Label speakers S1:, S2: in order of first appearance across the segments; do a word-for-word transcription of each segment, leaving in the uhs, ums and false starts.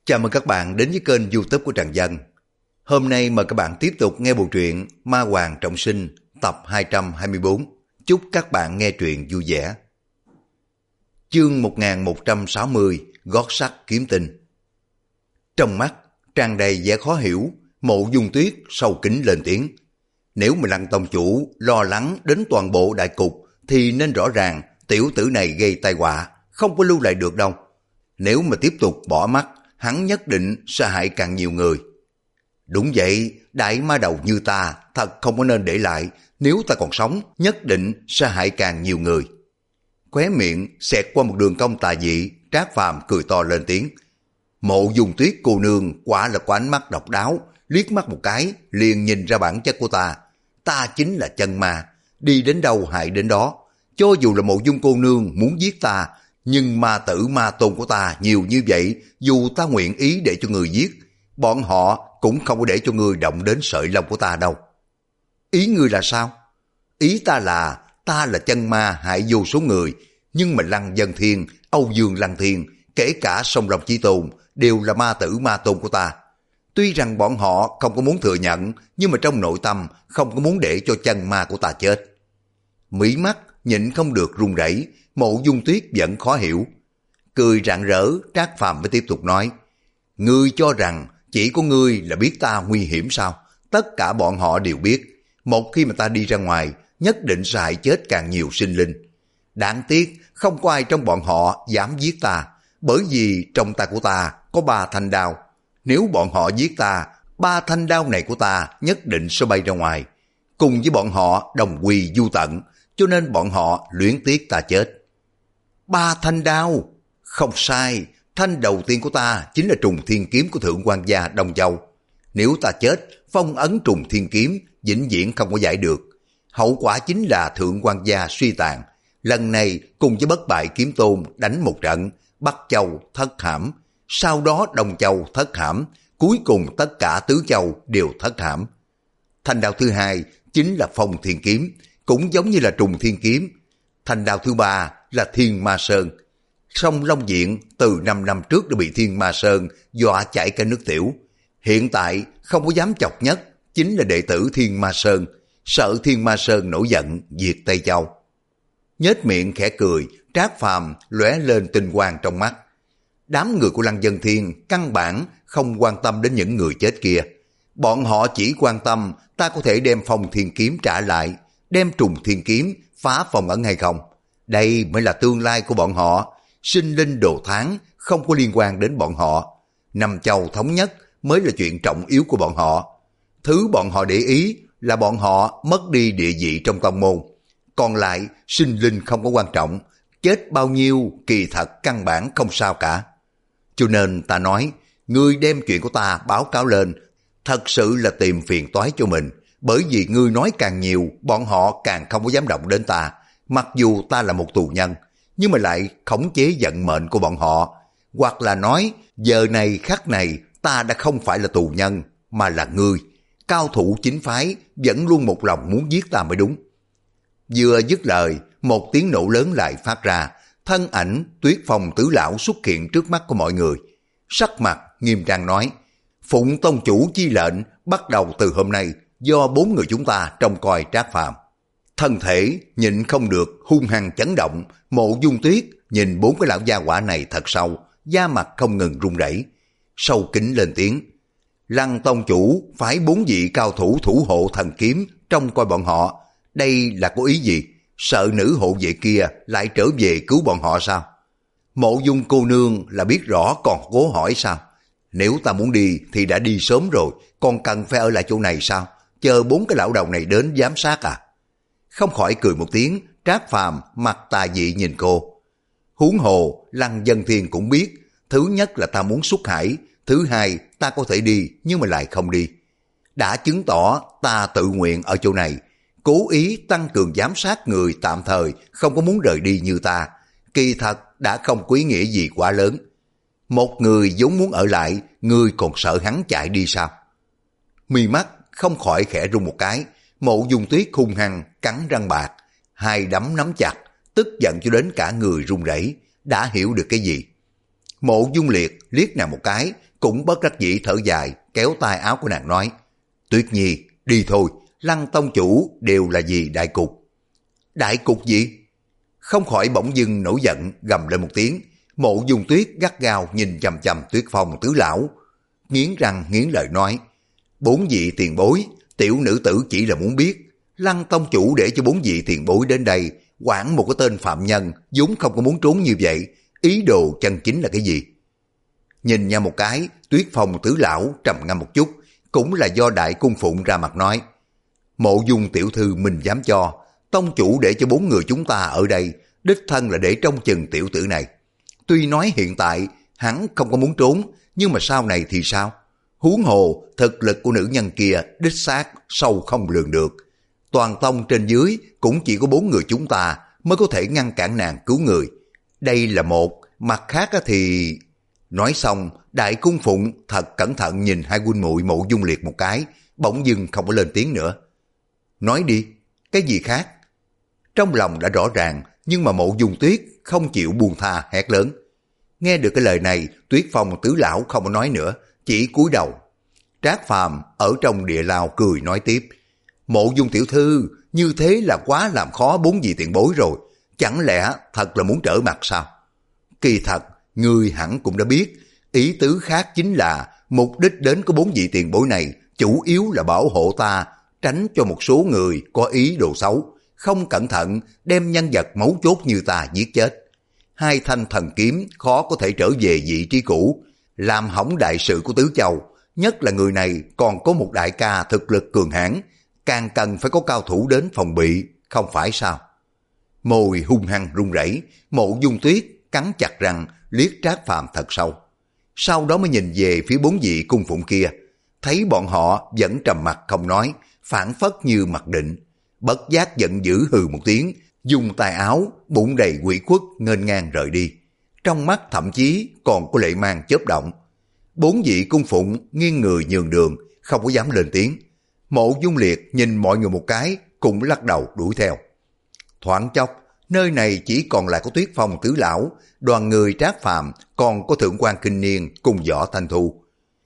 S1: Chào mừng các bạn đến với kênh YouTube của Trần Dân. Hôm nay mời các bạn tiếp tục nghe bộ truyện Ma Hoàng Trọng Sinh tập hai trăm hai mươi bốn. Chúc các bạn nghe truyện vui vẻ. Chương một nghìn một trăm sáu mươi, Gót sắt kiếm tinh. Trong mắt tràn đầy vẻ khó hiểu, Mộ Dung Tuyết sâu kín lên tiếng. Nếu mà Lăng tông chủ lo lắng đến toàn bộ đại cục thì nên rõ ràng tiểu tử này gây tai họa, không có lưu lại được đâu. Nếu mà tiếp tục bỏ mắt, hắn nhất định sẽ hại càng nhiều người. Đúng vậy, đại ma đầu như ta thật không có nên để lại, nếu ta còn sống nhất định sẽ hại càng nhiều người. Khóe miệng xẹt qua một đường cong tà dị, Trác Phàm cười to lên tiếng. Mộ Dung Tuyết cô nương quả là có ánh mắt độc đáo, liếc mắt một cái liền nhìn ra bản chất của ta. Ta chính là chân ma, đi đến đâu hại đến đó. Cho dù là Mộ Dung cô nương muốn giết ta, nhưng ma tử ma tôn của ta nhiều như vậy, dù ta nguyện ý để cho người giết, bọn họ cũng không có để cho người động đến sợi lông của ta đâu. Ý ngươi là sao? Ý ta là ta là chân ma hại vô số người, nhưng mà Lăng Vân Thiên, Âu Dương Lăng Thiên, kể cả Song Long Chí Tôn đều là ma tử ma tôn của ta. Tuy rằng bọn họ không có muốn thừa nhận, nhưng mà trong nội tâm không có muốn để cho chân ma của ta chết. Mí mắt nhịn không được run rẩy, Mộ Dung Tuyết vẫn khó hiểu. Cười rạng rỡ, Trác Phàm mới tiếp tục nói. Ngươi cho rằng chỉ có ngươi là biết ta nguy hiểm sao? Tất cả bọn họ đều biết. Một khi mà ta đi ra ngoài, nhất định sẽ hại chết càng nhiều sinh linh. Đáng tiếc, không có ai trong bọn họ dám giết ta, bởi vì trong tay của ta có ba thanh đao. Nếu bọn họ giết ta, ba thanh đao này của ta nhất định sẽ bay ra ngoài. Cùng với bọn họ đồng quy vu tận, cho nên bọn họ luyến tiếc ta chết. Ba thanh đao? Không sai, thanh đầu tiên của ta chính là Trùng Thiên Kiếm của Thượng Quan gia Đông Châu. Nếu ta chết, phong ấn Trùng Thiên Kiếm vĩnh viễn không có giải được. Hậu quả chính là Thượng Quan gia suy tàn. Lần này cùng với Bất Bại Kiếm Tôn đánh một trận, Bắc Châu thất hãm, sau đó Đông Châu thất hãm, cuối cùng tất cả tứ châu đều thất hãm. Thanh đao thứ hai chính là Phong Thiên Kiếm, cũng giống như là Trùng Thiên Kiếm. Thanh đao thứ ba là Thiên Ma Sơn. Song Long Diện từ năm năm trước đã bị Thiên Ma Sơn dọa chảy cả nước tiểu. Hiện tại không có dám chọc nhất chính là đệ tử Thiên Ma Sơn, sợ Thiên Ma Sơn nổi giận diệt Tây Châu. Nhếch miệng khẽ cười, Trác Phàm lóe lên tinh quang trong mắt. Đám người của Lăng Vân Thiên căn bản không quan tâm đến những người chết kia. Bọn họ chỉ quan tâm ta có thể đem Phong Thiên Kiếm trả lại, đem Trùng Thiên Kiếm phá phòng ấn hay không. Đây mới là tương lai của bọn họ. Sinh linh đồ tháng không có liên quan đến bọn họ. Năm châu thống nhất mới là chuyện trọng yếu của bọn họ. Thứ bọn họ để ý là bọn họ mất đi địa vị trong tông môn. Còn lại sinh linh không có quan trọng, chết bao nhiêu kỳ thật căn bản không sao cả. Cho nên ta nói, ngươi đem chuyện của ta báo cáo lên, thật sự là tìm phiền toái cho mình. Bởi vì ngươi nói càng nhiều, bọn họ càng không có dám động đến ta. Mặc dù ta là một tù nhân, nhưng mà lại khống chế vận mệnh của bọn họ. Hoặc là nói, giờ này khắc này ta đã không phải là tù nhân, mà là ngươi. Cao thủ chính phái vẫn luôn một lòng muốn giết ta mới đúng. Vừa dứt lời, một tiếng nổ lớn lại phát ra. Thân ảnh Tuyết Phong tứ lão xuất hiện trước mắt của mọi người. Sắc mặt nghiêm trang nói, phụng tông chủ chi lệnh, bắt đầu từ hôm nay do bốn người chúng ta trông coi Trác Phàm. Thân thể nhịn không được hung hăng chấn động. Mộ Dung Tuyết nhìn bốn cái lão gia hỏa này thật sâu, da mặt không ngừng run rẩy, sâu kín lên tiếng. Lăng tông chủ phái bốn vị cao thủ thủ hộ thần kiếm trông coi bọn họ, đây là có ý gì? Sợ nữ hộ vệ kia lại trở về cứu bọn họ sao? Mộ Dung cô nương là biết rõ còn cố hỏi sao? Nếu ta muốn đi thì đã đi sớm rồi, còn cần phải ở lại chỗ này sao? Chờ bốn cái lão đầu này đến giám sát à? Không khỏi cười một tiếng, Trác Phàm mặt tà dị nhìn cô. Huống hồ Lăng Vân Thiên cũng biết, thứ nhất là ta muốn xuất hải, thứ hai ta có thể đi nhưng mà lại không đi. Đã chứng tỏ ta tự nguyện ở chỗ này, cố ý tăng cường giám sát người tạm thời không có muốn rời đi như ta. Kỳ thật đã không có ý nghĩa gì quá lớn. Một người vốn muốn ở lại, người còn sợ hắn chạy đi sao? Mi mắt không khỏi khẽ rung một cái. Mộ Dung Tuyết hung hăng cắn răng bạc, hai đấm nắm chặt, tức giận cho đến cả người run rẩy, đã hiểu được cái gì. Mộ Dung Liệt liếc nàng một cái, cũng bất đắc dĩ thở dài, kéo tay áo của nàng nói, Tuyết Nhi, đi thôi, Lăng tông chủ đều là vì đại cục. Đại cục gì? Không khỏi bỗng dưng nổi giận, gầm lên một tiếng. Mộ Dung Tuyết gắt gao nhìn chằm chằm Tuyết Phong tứ lão, nghiến răng nghiến lợi nói, bốn vị tiền bối, tiểu nữ tử chỉ là muốn biết, Lăng tông chủ để cho bốn vị tiền bối đến đây, quản một cái tên phạm nhân, vốn không có muốn trốn như vậy, ý đồ chân chính là cái gì? Nhìn nhau một cái, Tuyết Phong tứ lão trầm ngâm một chút, cũng là do Đại Cung Phụng ra mặt nói, Mộ Dung tiểu thư mình dám cho, tông chủ để cho bốn người chúng ta ở đây, đích thân là để trông chừng tiểu tử này. Tuy nói hiện tại hắn không có muốn trốn, nhưng mà sau này thì sao? Huống hồ thực lực của nữ nhân kia đích xác sâu không lường được. Toàn tông trên dưới cũng chỉ có bốn người chúng ta mới có thể ngăn cản nàng cứu người. Đây là một, mặt khác thì... Nói xong, Đại Cung Phụng thật cẩn thận nhìn hai huynh muội Mộ Dung Liệt một cái, bỗng dưng không có lên tiếng nữa. Nói đi, cái gì khác? Trong lòng đã rõ ràng, nhưng mà Mộ Dung Tuyết không chịu buông tha hét lớn. Nghe được cái lời này, Tuyết Phong tứ lão không có nói nữa, chỉ cúi đầu. Trác Phàm ở trong địa lao cười nói tiếp, Mộ Dung tiểu thư, như thế là quá làm khó bốn vị tiền bối rồi, chẳng lẽ thật là muốn trở mặt sao? Kỳ thật, ngươi hẳn cũng đã biết, ý tứ khác chính là mục đích đến của bốn vị tiền bối này chủ yếu là bảo hộ ta, tránh cho một số người có ý đồ xấu, không cẩn thận đem nhân vật mấu chốt như ta giết chết. Hai thanh thần kiếm khó có thể trở về vị trí cũ, làm hỏng đại sự của Tứ Châu, nhất là người này còn có một đại ca thực lực cường hãn, càng cần phải có cao thủ đến phòng bị, không phải sao? Môi hung hăng run rẩy, Mộ Dung Tuyết cắn chặt răng liếc Trác Phàm thật sâu. Sau đó mới nhìn về phía bốn vị cung phụng kia, thấy bọn họ vẫn trầm mặc không nói, phảng phất như mặc định. Bất giác giận dữ hừ một tiếng, dùng tay áo, bụng đầy quỷ khuất nghênh ngang rời đi. Trong mắt thậm chí còn có lệ mang chớp động. Bốn vị cung phụng nghiêng người nhường đường, không có dám lên tiếng. Mộ Dung Liệt nhìn mọi người một cái, cũng lắc đầu đuổi theo. Thoáng chốc, nơi này chỉ còn lại có Tuyết Phong tứ lão, đoàn người Trác Phàm, còn có Thượng quan Kinh Niên cùng Võ Thanh Thu.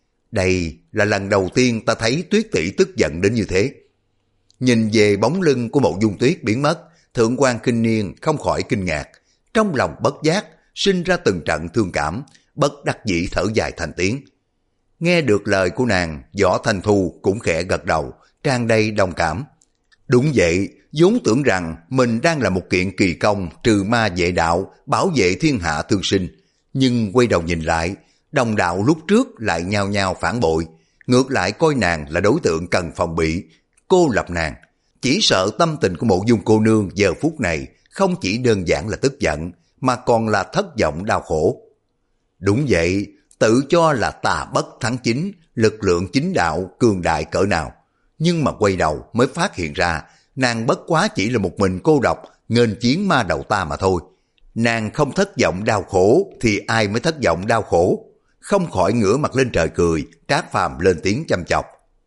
S1: Đây là lần đầu tiên ta thấy Tuyết tỷ tức giận đến như thế. Nhìn về bóng lưng của Mộ Dung Tuyết biến mất, Thượng quan Kinh Niên không khỏi kinh ngạc, trong lòng bất giác sinh ra từng trận thương cảm, bất đắc dĩ thở dài thành tiếng. Nghe được lời của nàng, Võ Thanh Thu cũng khẽ gật đầu, tràn đầy đồng cảm. Đúng vậy, vốn tưởng rằng mình đang là một kiện kỳ công trừ ma vệ đạo, bảo vệ thiên hạ thương sinh, nhưng quay đầu nhìn lại, đồng đạo lúc trước lại nhao nhao phản bội, ngược lại coi nàng là đối tượng cần phòng bị, cô lập nàng. Chỉ sợ tâm tình của Mộ Dung cô nương giờ phút này không chỉ đơn giản là tức giận, mà còn là thất vọng đau khổ. Đúng vậy, tự cho là tà bất thắng chính, lực lượng chính đạo cường đại cỡ nào. Nhưng mà quay đầu mới phát hiện ra, nàng bất quá chỉ là một mình cô độc, nghênh chiến ma đầu ta mà thôi. Nàng không thất vọng đau khổ, thì ai mới thất vọng đau khổ? Không khỏi ngửa mặt lên trời cười, Trác Phàm lên tiếng chăm chọc.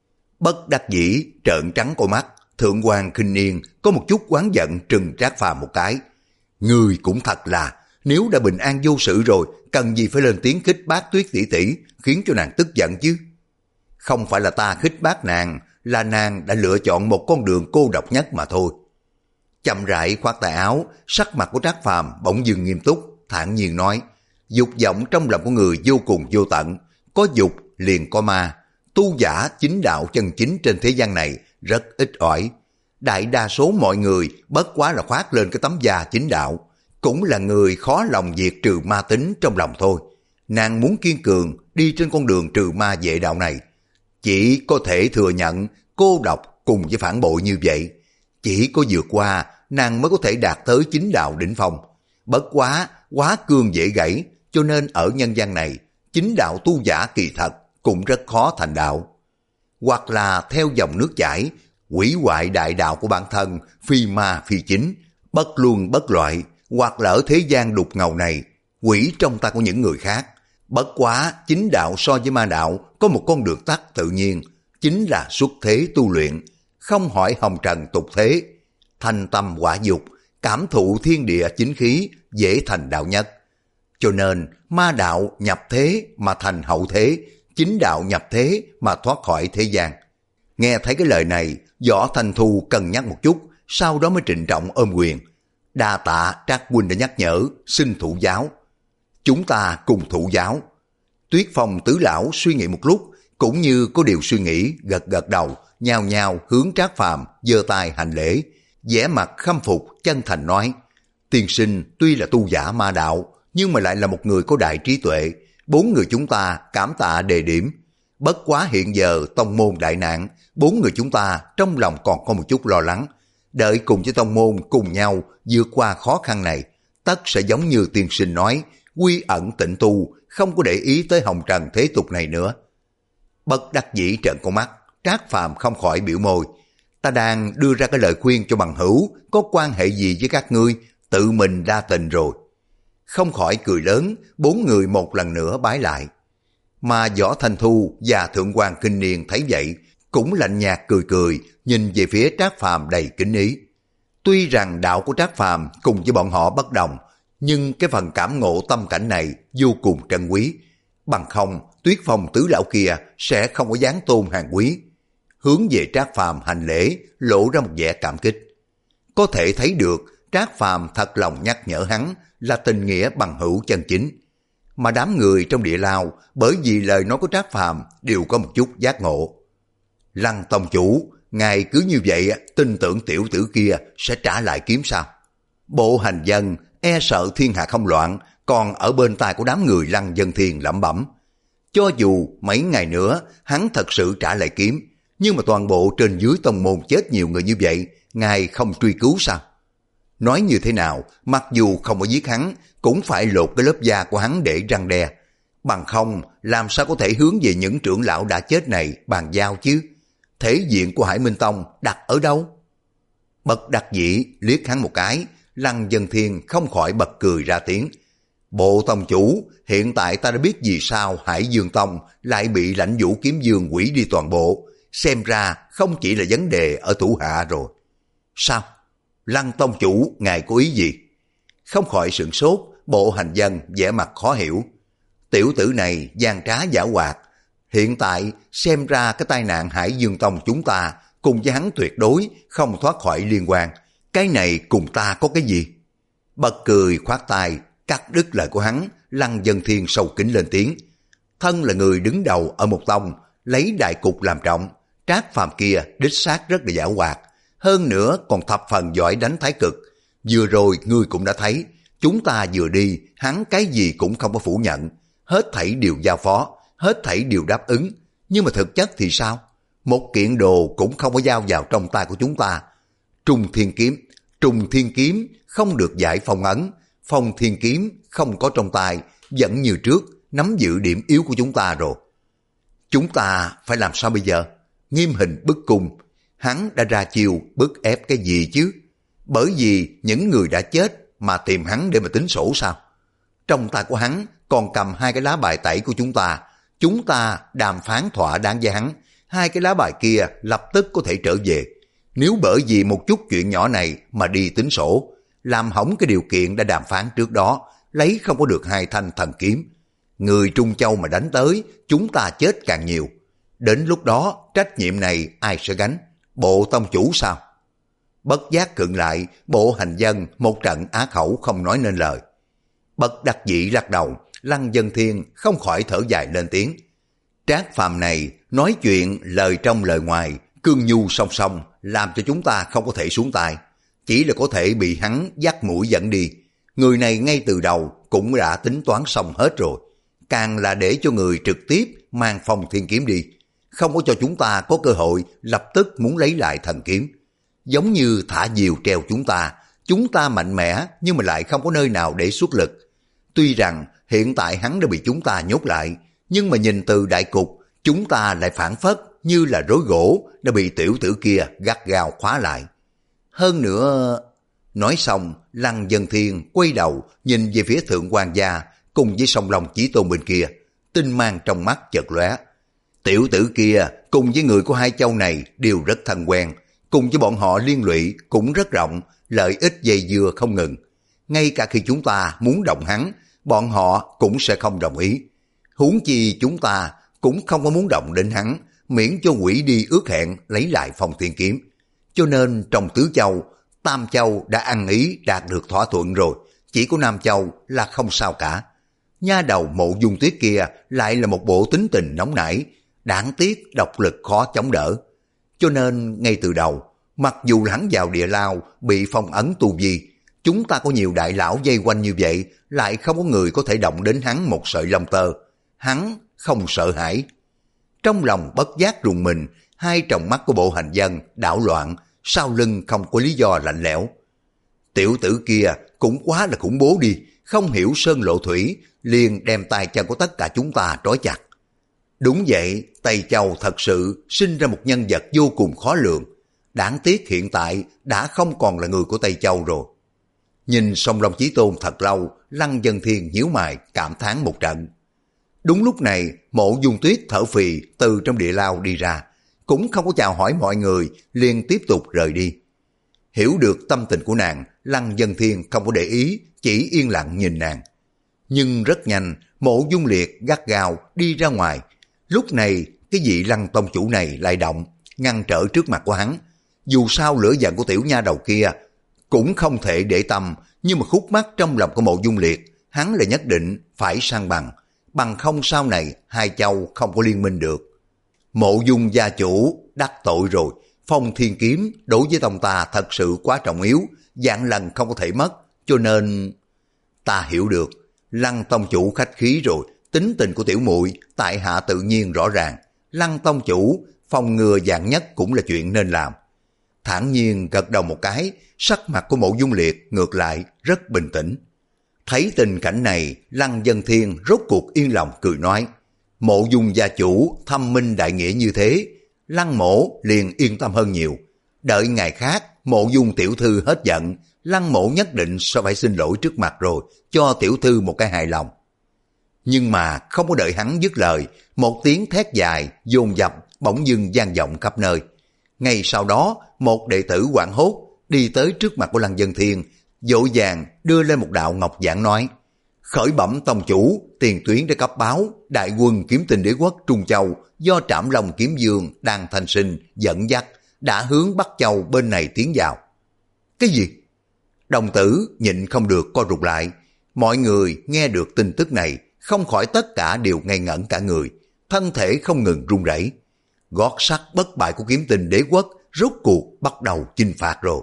S1: Bất đắc dĩ, trợn trắng con mắt, Thượng quan Kinh Niên có một chút oán giận trừng Trác Phàm một cái. Người cũng thật là, nếu đã bình an vô sự rồi, cần gì phải lên tiếng khích bác Tuyết tỷ tỷ, khiến cho nàng tức giận chứ? Không phải là ta khích bác nàng, là nàng đã lựa chọn một con đường cô độc nhất mà thôi. Chậm rãi khoác tay áo, sắc mặt của Trác Phàm bỗng dưng nghiêm túc, thản nhiên nói, dục vọng trong lòng của người vô cùng vô tận, có dục liền có ma, tu giả chính đạo chân chính trên thế gian này rất ít ỏi. Đại đa số mọi người bất quá là khoác lên cái tấm da chính đạo, cũng là người khó lòng diệt trừ ma tính trong lòng thôi. Nàng muốn kiên cường đi trên con đường trừ ma vệ đạo này, chỉ có thể thừa nhận cô độc cùng với phản bội như vậy. Chỉ có vượt qua, nàng mới có thể đạt tới chính đạo đỉnh phong. Bất quá, quá cương dễ gãy, cho nên ở nhân gian này, chính đạo tu giả kỳ thật cũng rất khó thành đạo. Hoặc là theo dòng nước chảy, hủy hoại đại đạo của bản thân, phi ma phi chính, bất luân bất loại, hoặc là ở thế gian đục ngầu này, quỷ trong tay của những người khác. Bất quá, chính đạo so với ma đạo có một con đường tắt tự nhiên, chính là xuất thế tu luyện, không hỏi hồng trần tục thế, thành tâm quả dục, cảm thụ thiên địa chính khí, dễ thành đạo nhất. Cho nên, ma đạo nhập thế mà thành hậu thế, chính đạo nhập thế mà thoát khỏi thế gian. Nghe thấy cái lời này, Võ Thanh Thu cân nhắc một chút, sau đó mới trịnh trọng ôm quyền. Đa tạ Trác huynh đã nhắc nhở, xin thụ giáo. Chúng ta cùng thụ giáo. Tuyết Phong tứ lão suy nghĩ một lúc, cũng như có điều suy nghĩ, gật gật đầu, nhao nhao hướng Trác Phàm giơ tay hành lễ, vẻ mặt khâm phục chân thành nói: tiên sinh tuy là tu giả ma đạo, nhưng mà lại là một người có đại trí tuệ, bốn người chúng ta cảm tạ đề điểm. Bất quá hiện giờ tông môn đại nạn, bốn người chúng ta trong lòng còn có một chút lo lắng. Đợi cùng với tông môn cùng nhau vượt qua khó khăn này, tất sẽ giống như tiên sinh nói, quy ẩn tịnh tu, không có để ý tới hồng trần thế tục này nữa. Bất đắc dĩ trợn con mắt, Trác Phàm không khỏi biểu môi. Ta đang đưa ra cái lời khuyên cho bằng hữu, có quan hệ gì với các ngươi, tự mình đa tình rồi. Không khỏi cười lớn, bốn người một lần nữa bái lại. Mà Võ Thanh Thu và Thượng quan Kinh Niên thấy vậy, cũng lạnh nhạt cười cười, nhìn về phía Trác Phàm đầy kính ý. Tuy rằng đạo của Trác Phàm cùng với bọn họ bất đồng, nhưng cái phần cảm ngộ tâm cảnh này vô cùng trân quý. Bằng không, Tuyết Phong tứ lão kia sẽ không có dáng tôn hàng quý. Hướng về Trác Phàm hành lễ, lộ ra một vẻ cảm kích. Có thể thấy được Trác Phàm thật lòng nhắc nhở hắn là tình nghĩa bằng hữu chân chính. Mà đám người trong địa lao bởi vì lời nói của Trác Phàm đều có một chút giác ngộ. Lăng tông chủ, ngài cứ như vậy tin tưởng tiểu tử kia sẽ trả lại kiếm sao? Bộ hành dân e sợ thiên hạ không loạn, còn ở bên tai của đám người Lăng Dân Thiên lẩm bẩm. Cho dù mấy ngày nữa hắn thật sự trả lại kiếm, nhưng mà toàn bộ trên dưới tông môn chết nhiều người như vậy, ngài không truy cứu sao? Nói như thế nào, mặc dù không có giết hắn, cũng phải lột cái lớp da của hắn để răng đe. Bằng không, làm sao có thể hướng về những trưởng lão đã chết này bàn giao chứ? Thể diện của Hải Minh Tông đặt ở đâu? Bất đắc dĩ liếc hắn một cái, Lăng Dân Thiên không khỏi bật cười ra tiếng. Bộ tông chủ, hiện tại ta đã biết vì sao Hải Dương Tông lại bị Lãnh Vũ Kiếm Dương hủy đi toàn bộ. Xem ra không chỉ là vấn đề ở thủ hạ rồi. Sao? Lăng tông chủ, ngài có ý gì? Không khỏi sửng sốt, Bộ hành dân vẻ mặt khó hiểu. Tiểu tử này gian trá giả hoạt. Hiện tại xem ra cái tai nạn Hải Dương Tông chúng ta cùng với hắn tuyệt đối không thoát khỏi liên quan. Cái này cùng ta có cái gì? Bật cười khoát tay, cắt đứt lời của hắn. Lăng Dân Thiên sâu kính lên tiếng. Thân là người đứng đầu ở một tông, lấy đại cục làm trọng. Trác Phàm kia đích xác rất là giả hoạt, hơn nữa còn thập phần giỏi đánh thái cực. Vừa rồi ngươi cũng đã thấy, chúng ta vừa đi, hắn cái gì cũng không có phủ nhận, hết thảy đều giao phó, hết thảy đều đáp ứng. Nhưng mà thực chất thì sao? Một kiện đồ cũng không có giao vào trong tay của chúng ta. Trung Thiên Kiếm, Trung Thiên Kiếm không được giải phong ấn, Phong Thiên Kiếm không có trong tay, vẫn như trước, nắm giữ điểm yếu của chúng ta rồi. Chúng ta phải làm sao bây giờ? Nghiêm hình bức cung, hắn đã ra chiêu bức ép cái gì chứ? Bởi vì những người đã chết mà tìm hắn để mà tính sổ sao? Trong tay của hắn còn cầm hai cái lá bài tẩy của chúng ta, chúng ta đàm phán thỏa đáng với hắn, hai cái lá bài kia lập tức có thể trở về. Nếu bởi vì một chút chuyện nhỏ này mà đi tính sổ, làm hỏng cái điều kiện đã đàm phán trước đó, lấy không có được hai thanh thần kiếm, người Trung Châu mà đánh tới, chúng ta chết càng nhiều. Đến lúc đó trách nhiệm này ai sẽ gánh? Bộ tông chủ sao? Bất giác khựng lại, Bộ hành dân một trận á khẩu không nói nên lời. Bất đắc dĩ lắc đầu, Lăng Dân Thiên không khỏi thở dài lên tiếng. Trác Phàm này nói chuyện lời trong lời ngoài, cương nhu song song, làm cho chúng ta không có thể xuống tay, chỉ là có thể bị hắn dắt mũi dẫn đi. Người này ngay từ đầu cũng đã tính toán xong hết rồi, càng là để cho người trực tiếp mang Phong Thiên Kiếm đi, không có cho chúng ta có cơ hội lập tức muốn lấy lại thần kiếm. Giống như thả diều treo chúng ta, chúng ta mạnh mẽ nhưng mà lại không có nơi nào để xuất lực. Tuy rằng hiện tại hắn đã bị chúng ta nhốt lại, nhưng mà nhìn từ đại cục, chúng ta lại phản phất như là rối gỗ đã bị tiểu tử kia gắt gao khóa lại. Hơn nữa... Nói xong, Lăng Dân Thiên quay đầu nhìn về phía Thượng quan gia cùng với Song Long Chí Tôn bên kia, tinh mang trong mắt chợt lóe. Tiểu tử kia cùng với người của hai châu này đều rất thân quen, cùng với bọn họ liên lụy cũng rất rộng, lợi ích dây dưa không ngừng. Ngay cả khi chúng ta muốn động hắn, bọn họ cũng sẽ không đồng ý. Huống chi chúng ta cũng không có muốn động đến hắn, miễn cho quỷ đi ước hẹn lấy lại Phong Thiên Kiếm. Cho nên trong Tứ Châu, Tam Châu đã ăn ý đạt được thỏa thuận rồi, chỉ có Nam Châu là không sao cả. Nha đầu Mộ Dung Tuyết kia lại là một bộ tính tình nóng nảy, đáng tiếc độc lực khó chống đỡ. Cho nên ngay từ đầu, mặc dù hắn vào địa lao bị phong ấn tu vi, chúng ta có nhiều đại lão vây quanh như vậy, lại không có người có thể động đến hắn một sợi lông tơ. Hắn không sợ hãi. Trong lòng bất giác rùng mình, hai tròng mắt của Bộ Hành Vân đảo loạn, sau lưng không có lý do lạnh lẽo. Tiểu tử kia cũng quá là khủng bố đi, không hiểu sơn lộ thủy, liền đem tay chân của tất cả chúng ta trói chặt. Đúng vậy, Tây Châu thật sự sinh ra một nhân vật vô cùng khó lường. Đáng tiếc hiện tại đã không còn là người của Tây Châu rồi. Nhìn Song Long Chí Tôn thật lâu, Lăng Vân Thiên nhíu mày cảm thán một trận. Đúng lúc này, Mộ Dung Tuyết thở phì từ trong địa lao đi ra, cũng không có chào hỏi mọi người, liền tiếp tục rời đi. Hiểu được tâm tình của nàng, Lăng Vân Thiên không có để ý, chỉ yên lặng nhìn nàng. Nhưng rất nhanh, Mộ Dung Liệt gắt gao đi ra ngoài. Lúc này, cái vị Lăng tông chủ này lại động, ngăn trở trước mặt của hắn. Dù sao lửa giận của tiểu nha đầu kia cũng không thể để tâm, nhưng mà khúc mắc trong lòng của Mộ Dung Liệt, hắn là nhất định phải sang bằng, bằng không sau này hai châu không có liên minh được. Mộ Dung gia chủ đắc tội rồi, Phong Thiên Kiếm đối với tông ta thật sự quá trọng yếu, vạn lần không có thể mất, cho nên ta hiểu được. Lăng tông chủ khách khí rồi, tính tình của tiểu muội tại hạ tự nhiên rõ ràng. Lăng tông chủ phòng ngừa vạn nhất cũng là chuyện nên làm. Thản nhiên gật đầu một cái, sắc mặt của Mộ Dung Liệt ngược lại rất bình tĩnh. Thấy tình cảnh này, Lăng Vân Thiên rốt cuộc yên lòng cười nói, Mộ Dung gia chủ thâm minh đại nghĩa như thế, Lăng mỗ liền yên tâm hơn nhiều. Đợi ngày khác, Mộ Dung tiểu thư hết giận, Lăng mỗ nhất định sẽ phải xin lỗi trước mặt rồi, cho tiểu thư một cái hài lòng. Nhưng mà không có đợi hắn dứt lời, một tiếng thét dài, dồn dập, bỗng dưng vang vọng khắp nơi. Ngay sau đó, một đệ tử hoảng hốt đi tới trước mặt của Lăng Vân Thiên, vội vàng đưa lên một đạo ngọc giảng nói, khởi bẩm tông chủ, tiền tuyến đã cấp báo, đại quân kiếm tinh đế quốc Trung Châu do Trảm Long kiếm vương đang thành sinh dẫn dắt, đã hướng Bắc Châu bên này tiến vào. Cái gì? Đồng tử nhịn không được co rụt lại. Mọi người nghe được tin tức này, không khỏi tất cả đều ngây ngẩn cả người, thân thể không ngừng run rẩy. Gót sắt bất bại của kiếm tinh đế quốc rốt cuộc bắt đầu chinh phạt rồi.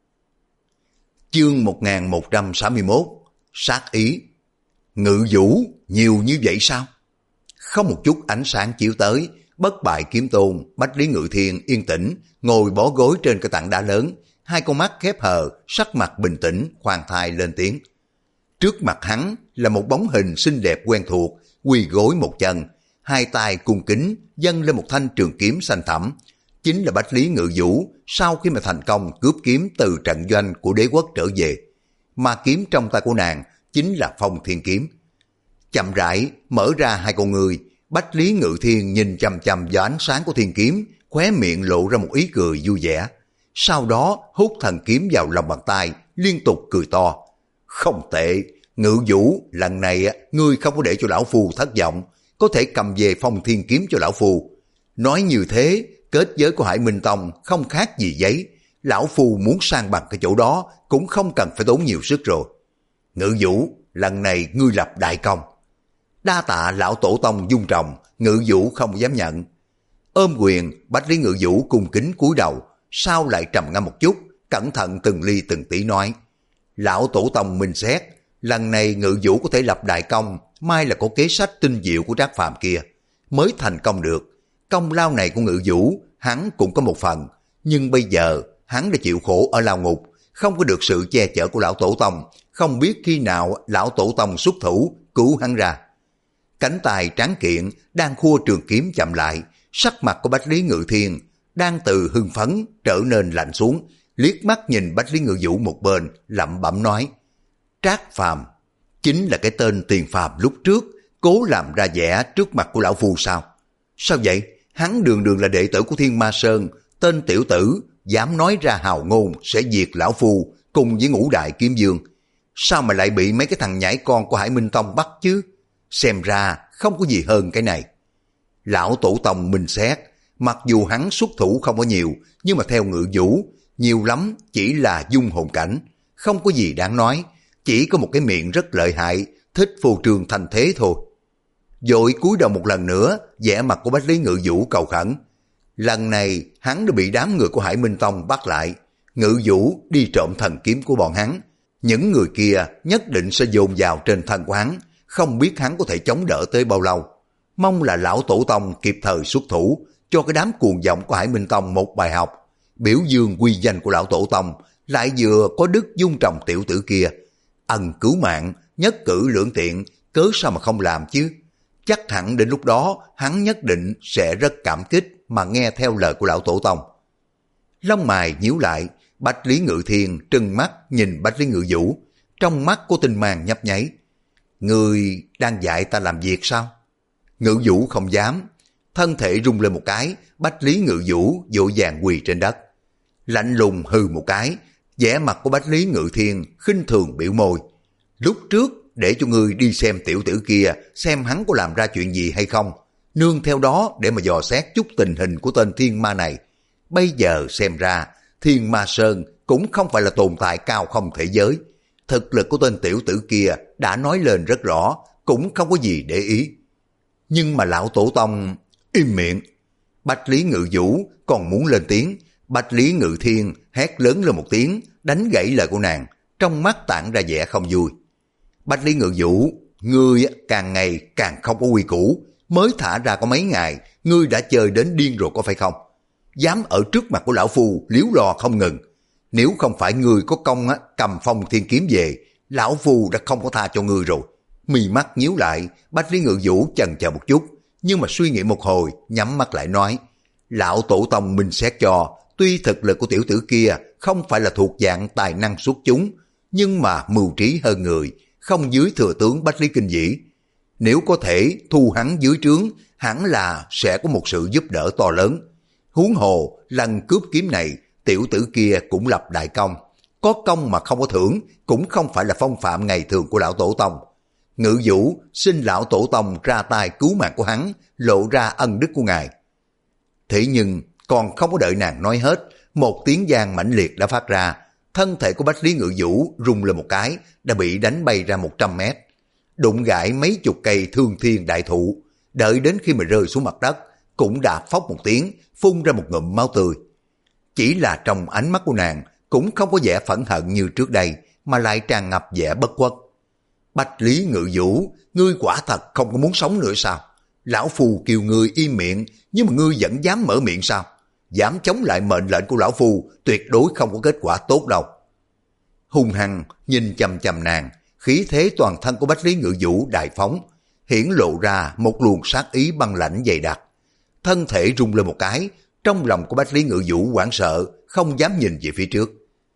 S1: Chương một nghìn một trăm sáu mươi mốt, sát ý. Ngự vũ nhiều như vậy sao? Không một chút ánh sáng chiếu tới, bất bại kiếm tôn, Bách Lý Ngự Thiên yên tĩnh, ngồi bó gối trên cái tảng đá lớn, hai con mắt khép hờ, sắc mặt bình tĩnh, khoan thai lên tiếng. Trước mặt hắn là một bóng hình xinh đẹp quen thuộc, quỳ gối một chân, hai tay cung kính dâng lên một thanh trường kiếm xanh thẳm, chính là Bách Lý Ngự Vũ sau khi mà thành công cướp kiếm từ trận doanh của đế quốc trở về. Mà kiếm trong tay của nàng chính là Phong Thiên Kiếm. Chậm rãi mở ra hai con người, Bách Lý Ngự Thiên nhìn chằm chằm vào ánh sáng của thiên kiếm, khóe miệng lộ ra một ý cười vui vẻ. Sau đó hút thần kiếm vào lòng bàn tay, liên tục cười to. Không tệ, Ngự Vũ, lần này ngươi không có để cho lão phu thất vọng, có thể cầm về Phong Thiên Kiếm cho lão phu. Nói như thế, kết giới của Hải Minh Tông không khác gì giấy, lão phu muốn sang bằng cái chỗ đó cũng không cần phải tốn nhiều sức rồi. Ngự Vũ, lần này ngươi lập đại công. Đa tạ lão tổ tông dung trọng, Ngự Vũ không dám nhận. Ôm quyền, Bách Lý Ngự Vũ cung kính cúi đầu, sau lại trầm ngâm một chút, cẩn thận từng ly từng tí nói, lão tổ tông minh xét, lần này Ngự Vũ có thể lập đại công, may là có kế sách tinh diệu của Trác Phàm kia mới thành công được. Công lao này của Ngự Vũ hắn cũng có một phần, nhưng bây giờ hắn đã chịu khổ ở lao ngục, không có được sự che chở của lão tổ tông, không biết khi nào lão tổ tông xuất thủ cứu hắn ra. Cánh tay tráng kiện đang khua trường kiếm chậm lại, sắc mặt của Bách Lý Ngự Thiên đang từ hưng phấn trở nên lạnh xuống, liếc mắt nhìn Bách Lý Ngự Vũ một bên, lẩm bẩm nói, Trác Phàm chính là cái tên tiền phàm lúc trước cố làm ra vẻ trước mặt của lão phu sao? Sao vậy? Hắn đường đường là đệ tử của Thiên Ma Sơn, tên tiểu tử dám nói ra hào ngôn sẽ diệt lão phu cùng với ngũ đại kiếm vương, sao mà lại bị mấy cái thằng nhãi con của Hải Minh Tông bắt chứ? Xem ra không có gì hơn cái này. Lão tổ tông minh xét, mặc dù hắn xuất thủ không có nhiều, nhưng mà theo Ngự Vũ, nhiều lắm chỉ là dung hồn cảnh, không có gì đáng nói, chỉ có một cái miệng rất lợi hại, thích phô trương thành thế thôi. Rồi cúi đầu một lần nữa, vẻ mặt của Bách Lý Ngự Vũ cầu khẩn. Lần này hắn đã bị đám người của Hải Minh Tông bắt lại. Ngự Vũ đi trộm thần kiếm của bọn hắn. Những người kia nhất định sẽ dồn vào trên thân của hắn, không biết hắn có thể chống đỡ tới bao lâu. Mong là lão tổ tông kịp thời xuất thủ, cho cái đám cuồng vọng của Hải Minh Tông một bài học. Biểu dương quy danh của lão tổ tông, lại vừa có đức dung trồng tiểu tử kia. Ân cứu mạng, nhất cử lưỡng tiện, cớ sao mà không làm chứ? Chắc hẳn đến lúc đó hắn nhất định sẽ rất cảm kích mà nghe theo lời của lão tổ tông. Lông mày nhíu lại, Bách Lý Ngự Thiên trừng mắt nhìn Bách Lý Ngự Vũ, trong mắt có tinh mang nhấp nháy. Người đang dạy ta làm việc sao? Ngự Vũ không dám, thân thể rung lên một cái, Bách Lý Ngự Vũ vội vàng quỳ trên đất. Lạnh lùng hừ một cái, vẻ mặt của Bách Lý Ngự Thiên khinh thường biểu môi. Lúc trước để cho ngươi đi xem tiểu tử kia, xem hắn có làm ra chuyện gì hay không, nương theo đó để mà dò xét chút tình hình của tên thiên ma này. Bây giờ xem ra, Thiên Ma Sơn cũng không phải là tồn tại cao không thể giới. Thực lực của tên tiểu tử kia đã nói lên rất rõ, cũng không có gì để ý. Nhưng mà lão tổ tông... Im miệng! Bách Lý Ngự Vũ còn muốn lên tiếng, Bách Lý Ngự Thiên hét lớn lên một tiếng, đánh gãy lời của nàng, trong mắt tản ra vẻ không vui. Bách Lý Ngự Vũ, ngươi càng ngày càng không có quy củ, mới thả ra có mấy ngày, ngươi đã chơi đến điên rồi có phải không? Dám ở trước mặt của lão phu liếu lo không ngừng. Nếu không phải ngươi có công á, cầm phong thiên kiếm về, lão phu đã không có tha cho ngươi rồi. Mì mắt nhíu lại, Bách Lý Ngự Vũ chần chờ một chút, nhưng mà suy nghĩ một hồi, nhắm mắt lại nói, lão tổ tông minh xét cho, tuy thực lực của tiểu tử kia không phải là thuộc dạng tài năng xuất chúng, nhưng mà mưu trí hơn người, không dưới thừa tướng Bách Lý Kinh Vĩ. Nếu có thể thu hắn dưới trướng, hẳn là sẽ có một sự giúp đỡ to lớn. Huống hồ, lần cướp kiếm này, tiểu tử kia cũng lập đại công. Có công mà không có thưởng, cũng không phải là phong phạm ngày thường của lão tổ tông. Ngự Vũ xin lão tổ tông ra tay cứu mạng của hắn, lộ ra ân đức của ngài. Thế nhưng, còn không có đợi nàng nói hết, một tiếng giang mãnh liệt đã phát ra. Thân thể của Bách Lý Ngự Vũ rung lên một cái, đã bị đánh bay ra một trăm mét. Đụng gãy mấy chục cây thương thiên đại thụ, đợi đến khi mà rơi xuống mặt đất, cũng đã phốc một tiếng, phun ra một ngụm máu tươi. Chỉ là trong ánh mắt của nàng, cũng không có vẻ phẫn hận như trước đây, mà lại tràn ngập vẻ bất khuất. Bách Lý Ngự Vũ, ngươi quả thật không có muốn sống nữa sao? Lão Phu kêu ngươi im miệng, nhưng mà ngươi vẫn dám mở miệng sao? Dám chống lại mệnh lệnh của lão Phu, tuyệt đối không có kết quả tốt đâu. Hung hăng nhìn chằm chằm nàng, khí thế toàn thân của Bách Lý Ngự Vũ đại phóng, hiển lộ ra một luồng sát ý băng lãnh dày đặc. Thân thể rung lên một cái, trong lòng của Bách Lý Ngự Vũ hoảng sợ, không dám nhìn về phía trước.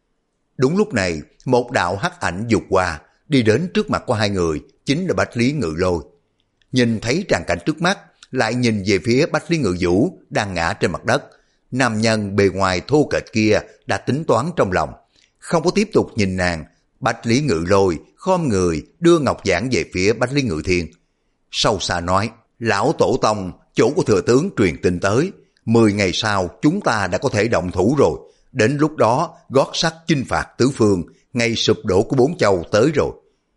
S1: Đúng lúc này, một đạo hắc ảnh vụt qua, đi đến trước mặt của hai người, chính là Bách Lý Ngự Lôi. Nhìn thấy tràng cảnh trước mắt, lại nhìn về phía Bách Lý Ngự Vũ đang ngã trên mặt đất. Nam nhân bề ngoài thô kệch kia đã tính toán trong lòng, không có tiếp tục nhìn nàng. Bách Lý Ngự Lôi khom người đưa ngọc giản về phía Bách Lý Ngự Thiên. Sâu xa nói, lão tổ tông, chỗ của thừa tướng truyền tin tới, mười ngày sau chúng ta đã có thể động thủ rồi. Đến lúc đó gót sắt chinh phạt tứ phương, ngày sụp đổ của bốn châu tới rồi.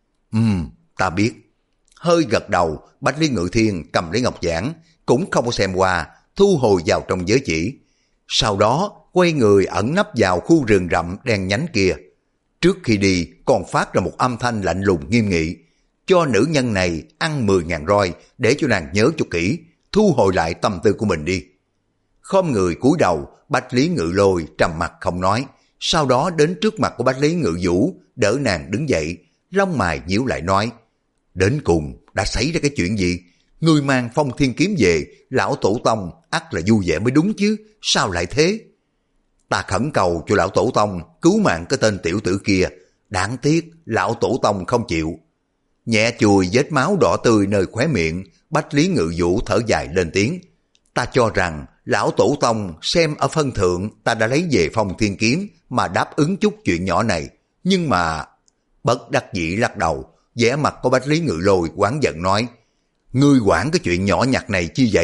S1: Ừm, ta biết. Hơi gật đầu, Bách Lý Ngự Thiên cầm lấy ngọc giản, cũng không có xem qua, thu hồi vào trong giới chỉ. Sau đó quay người ẩn nấp vào khu rừng rậm đen nhánh kia. Trước khi đi còn phát ra một âm thanh lạnh lùng nghiêm nghị, cho nữ nhân này ăn mười ngàn roi để cho nàng nhớ cho kỹ, thu hồi lại tâm tư của mình đi. Khom người cúi đầu, Bách Lý Ngự Lôi trầm mặt không nói, sau đó đến trước mặt của Bách Lý Ngự Vũ, đỡ nàng đứng dậy, lông mày nhíu lại nói, đến cùng đã xảy ra cái chuyện gì? Ngươi mang phong thiên kiếm về, lão tổ tông ắt là vui vẻ mới đúng chứ, sao lại thế? Ta khẩn cầu cho lão tổ tông cứu mạng cái tên tiểu tử kia, đáng tiếc lão tổ tông không chịu. Nhẹ chùi vết máu đỏ tươi nơi khóe miệng, Bách Lý Ngự Vũ thở dài lên tiếng, ta cho rằng lão tổ tông xem ở phân thượng ta đã lấy về phong thiên kiếm mà đáp ứng chút chuyện nhỏ này, nhưng mà... Bất đắc dĩ lắc đầu, vẻ mặt của Bách Lý Ngự Lôi oán giận nói, ngươi quản cái chuyện nhỏ nhặt này chi vậy?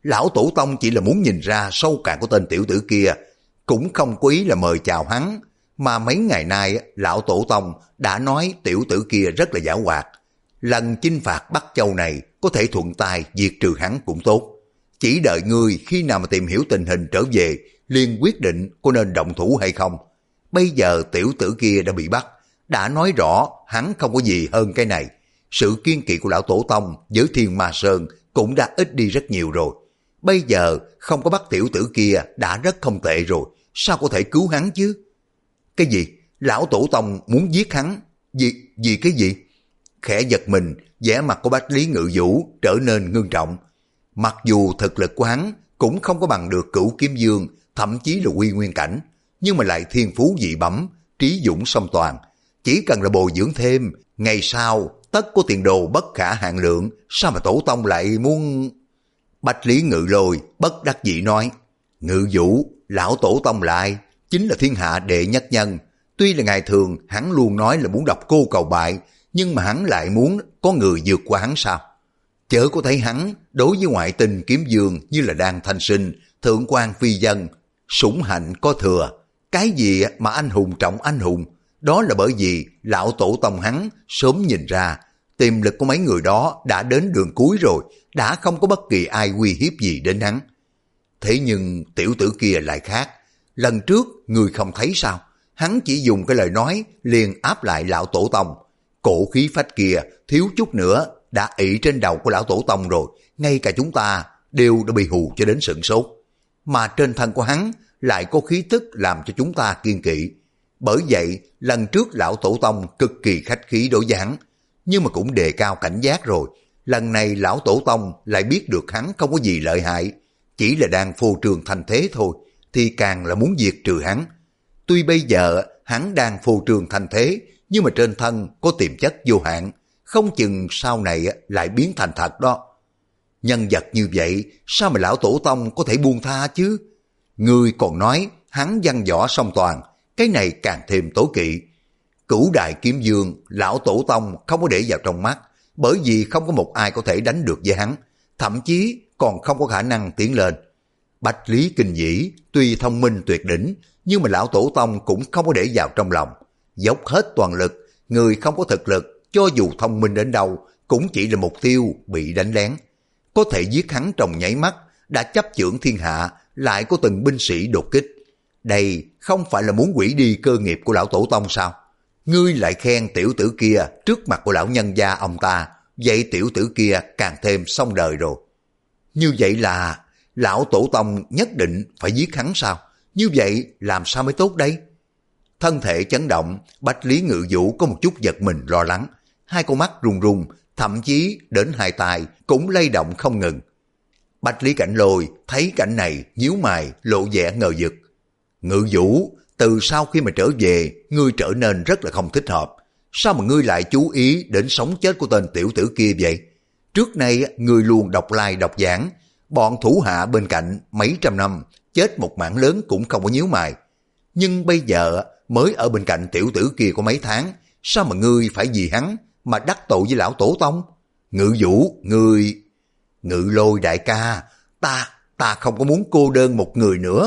S1: lão tổ tông chỉ là muốn nhìn ra sâu cạn của tên tiểu tử kia, cũng không có ý là mời chào hắn, mà mấy ngày nay lão tổ tông đã nói tiểu tử kia rất là giảo hoạt. Lần chinh phạt Bắc Châu này có thể thuận tay diệt trừ hắn cũng tốt. Chỉ đợi ngươi khi nào mà tìm hiểu tình hình trở về, liền quyết định có nên động thủ hay không. Bây giờ tiểu tử kia đã bị bắt, đã nói rõ hắn không có gì hơn cái này. Sự kiên kỵ của lão tổ tông với Thiên Ma Sơn cũng đã ít đi rất nhiều rồi. Bây giờ không có bắt tiểu tử kia đã rất không tệ rồi, sao có thể cứu hắn chứ? Cái gì? Lão tổ tông muốn giết hắn? Vì, vì cái gì? Khẽ giật mình, vẻ mặt của Bách Lý Ngự Vũ trở nên ngưng trọng. Mặc dù thực lực của hắn cũng không có bằng được Cửu Kiếm Dương, thậm chí là Quy Nguyên cảnh, nhưng mà lại thiên phú dị bẩm, trí dũng song toàn. Chỉ cần là bồi dưỡng thêm, ngày sau tất có tiền đồ bất khả hạn lượng, sao mà tổ tông lại muốn... Bách Lý Ngự Lôi bất đắc dĩ nói, Ngự Vũ, lão tổ tông lại chính là thiên hạ đệ nhất nhân. Tuy là ngày thường hắn luôn nói là muốn độc cô cầu bại, nhưng mà hắn lại muốn có người vượt qua hắn sao? Chớ có thấy hắn đối với ngoại tình kiếm dương như là đang thanh sinh, thượng quan phi dân, sủng hạnh có thừa. Cái gì mà anh hùng trọng anh hùng? Đó là bởi vì lão tổ tông hắn sớm nhìn ra tiềm lực của mấy người đó đã đến đường cuối rồi, đã không có bất kỳ ai uy hiếp gì đến hắn. Thế nhưng tiểu tử kia lại khác. Lần trước người không thấy sao? Hắn chỉ dùng cái lời nói liền áp lại lão tổ tông. Cổ khí phách kia thiếu chút nữa đã ỷ trên đầu của lão tổ tông rồi, ngay cả chúng ta đều đã bị hù cho đến sửng sốt. Mà trên thân của hắn lại có khí tức làm cho chúng ta kiên kỵ. Bởi vậy lần trước lão tổ tông cực kỳ khách khí đối với hắn, nhưng mà cũng đề cao cảnh giác rồi. Lần này lão tổ tông lại biết được hắn không có gì lợi hại, chỉ là đang phô trương thành thế thôi, thì càng là muốn diệt trừ hắn. Tuy bây giờ hắn đang phô trương thành thế, nhưng mà trên thân có tiềm chất vô hạn, không chừng sau này lại biến thành thật đó. Nhân vật như vậy, sao mà lão tổ tông có thể buông tha chứ? Người còn nói hắn văn võ song toàn, cái này càng thêm tối kỵ. Cửu đại kiếm dương, lão tổ tông không có để vào trong mắt, bởi vì không có một ai có thể đánh được với hắn, thậm chí còn không có khả năng tiến lên. Bách Lý Kinh Dĩ tuy thông minh tuyệt đỉnh, nhưng mà lão tổ tông cũng không có để vào trong lòng. Dốc hết toàn lực, người không có thực lực, cho dù thông minh đến đâu, cũng chỉ là mục tiêu bị đánh lén. Có thể giết hắn trong nháy mắt, đã chấp chưởng thiên hạ, lại có từng binh sĩ đột kích. Đây không phải là muốn hủy đi cơ nghiệp của lão tổ tông sao? Ngươi lại khen tiểu tử kia trước mặt của lão nhân gia ông ta, vậy tiểu tử kia càng thêm xong đời rồi. Như vậy là lão tổ tông nhất định phải giết hắn sao? Như vậy làm sao mới tốt đây? Thân thể chấn động, Bách Lý Ngự Vũ có một chút giật mình lo lắng, hai con mắt run run, thậm chí đến hai tay cũng lay động không ngừng. Bách Lý Cảnh Lôi thấy cảnh này nhíu mày lộ vẻ ngờ vực. Ngự Vũ, từ sau khi mà trở về, ngươi trở nên rất là không thích hợp. Sao mà ngươi lại chú ý đến sống chết của tên tiểu tử kia vậy? Trước nay ngươi luôn độc lai độc giảng, bọn thủ hạ bên cạnh mấy trăm năm, chết một mảng lớn cũng không có nhíu mày. Nhưng bây giờ mới ở bên cạnh tiểu tử kia có mấy tháng, sao mà ngươi phải vì hắn mà đắc tội với lão tổ tông? Ngự Vũ, ngươi... Ngự Lôi đại ca, ta, ta không có muốn cô đơn một người nữa.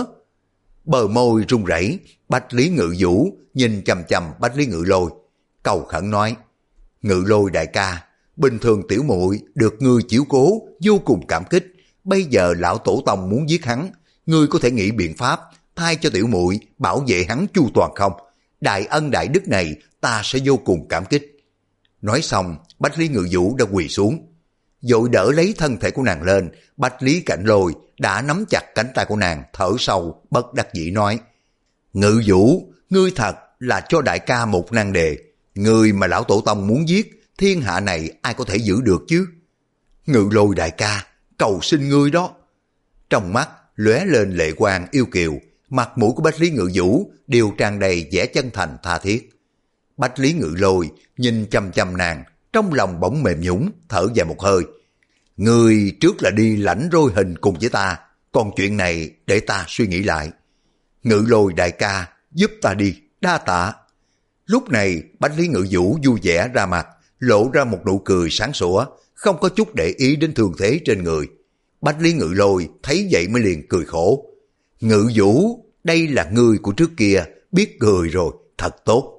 S1: Bờ môi run rẩy, Bách Lý Ngự Vũ nhìn chằm chằm Bách Lý Ngự Lôi, cầu khẩn nói: Ngự Lôi đại ca, bình thường tiểu muội được ngươi chiếu cố vô cùng cảm kích, bây giờ lão tổ tông muốn giết hắn, ngươi có thể nghĩ biện pháp thay cho tiểu muội bảo vệ hắn chu toàn không? Đại ân đại đức này ta sẽ vô cùng cảm kích. Nói xong, Bách Lý Ngự Vũ đã quỳ xuống, vội đỡ lấy thân thể của nàng lên. Bách Lý Cảnh Lôi đã nắm chặt cánh tay của nàng, thở sâu bất đắc dĩ nói: Ngự Vũ, ngươi thật là cho đại ca một nan đề. Ngươi mà lão tổ tông muốn giết, thiên hạ này ai có thể giữ được chứ? Ngự Lôi đại ca, cầu xin ngươi đó. Trong mắt lóe lên lệ quang yêu kiều, mặt mũi của Bách Lý Ngự Vũ đều tràn đầy vẻ chân thành tha thiết. Bách Lý Ngự Lôi nhìn chăm chăm nàng, trong lòng bỗng mềm nhũn, thở dài một hơi. Ngươi trước là đi lãnh roi hình cùng với ta, còn chuyện này để ta suy nghĩ lại. Ngự Lôi đại ca, giúp ta đi, đa tạ. Lúc này Bách Lý Ngự Vũ vui vẻ ra mặt, lộ ra một nụ cười sáng sủa, không có chút để ý đến thương thế trên người. Bách Lý Ngự Lôi thấy vậy mới liền cười khổ. Ngự Vũ, đây là ngươi của trước kia, biết cười rồi, thật tốt.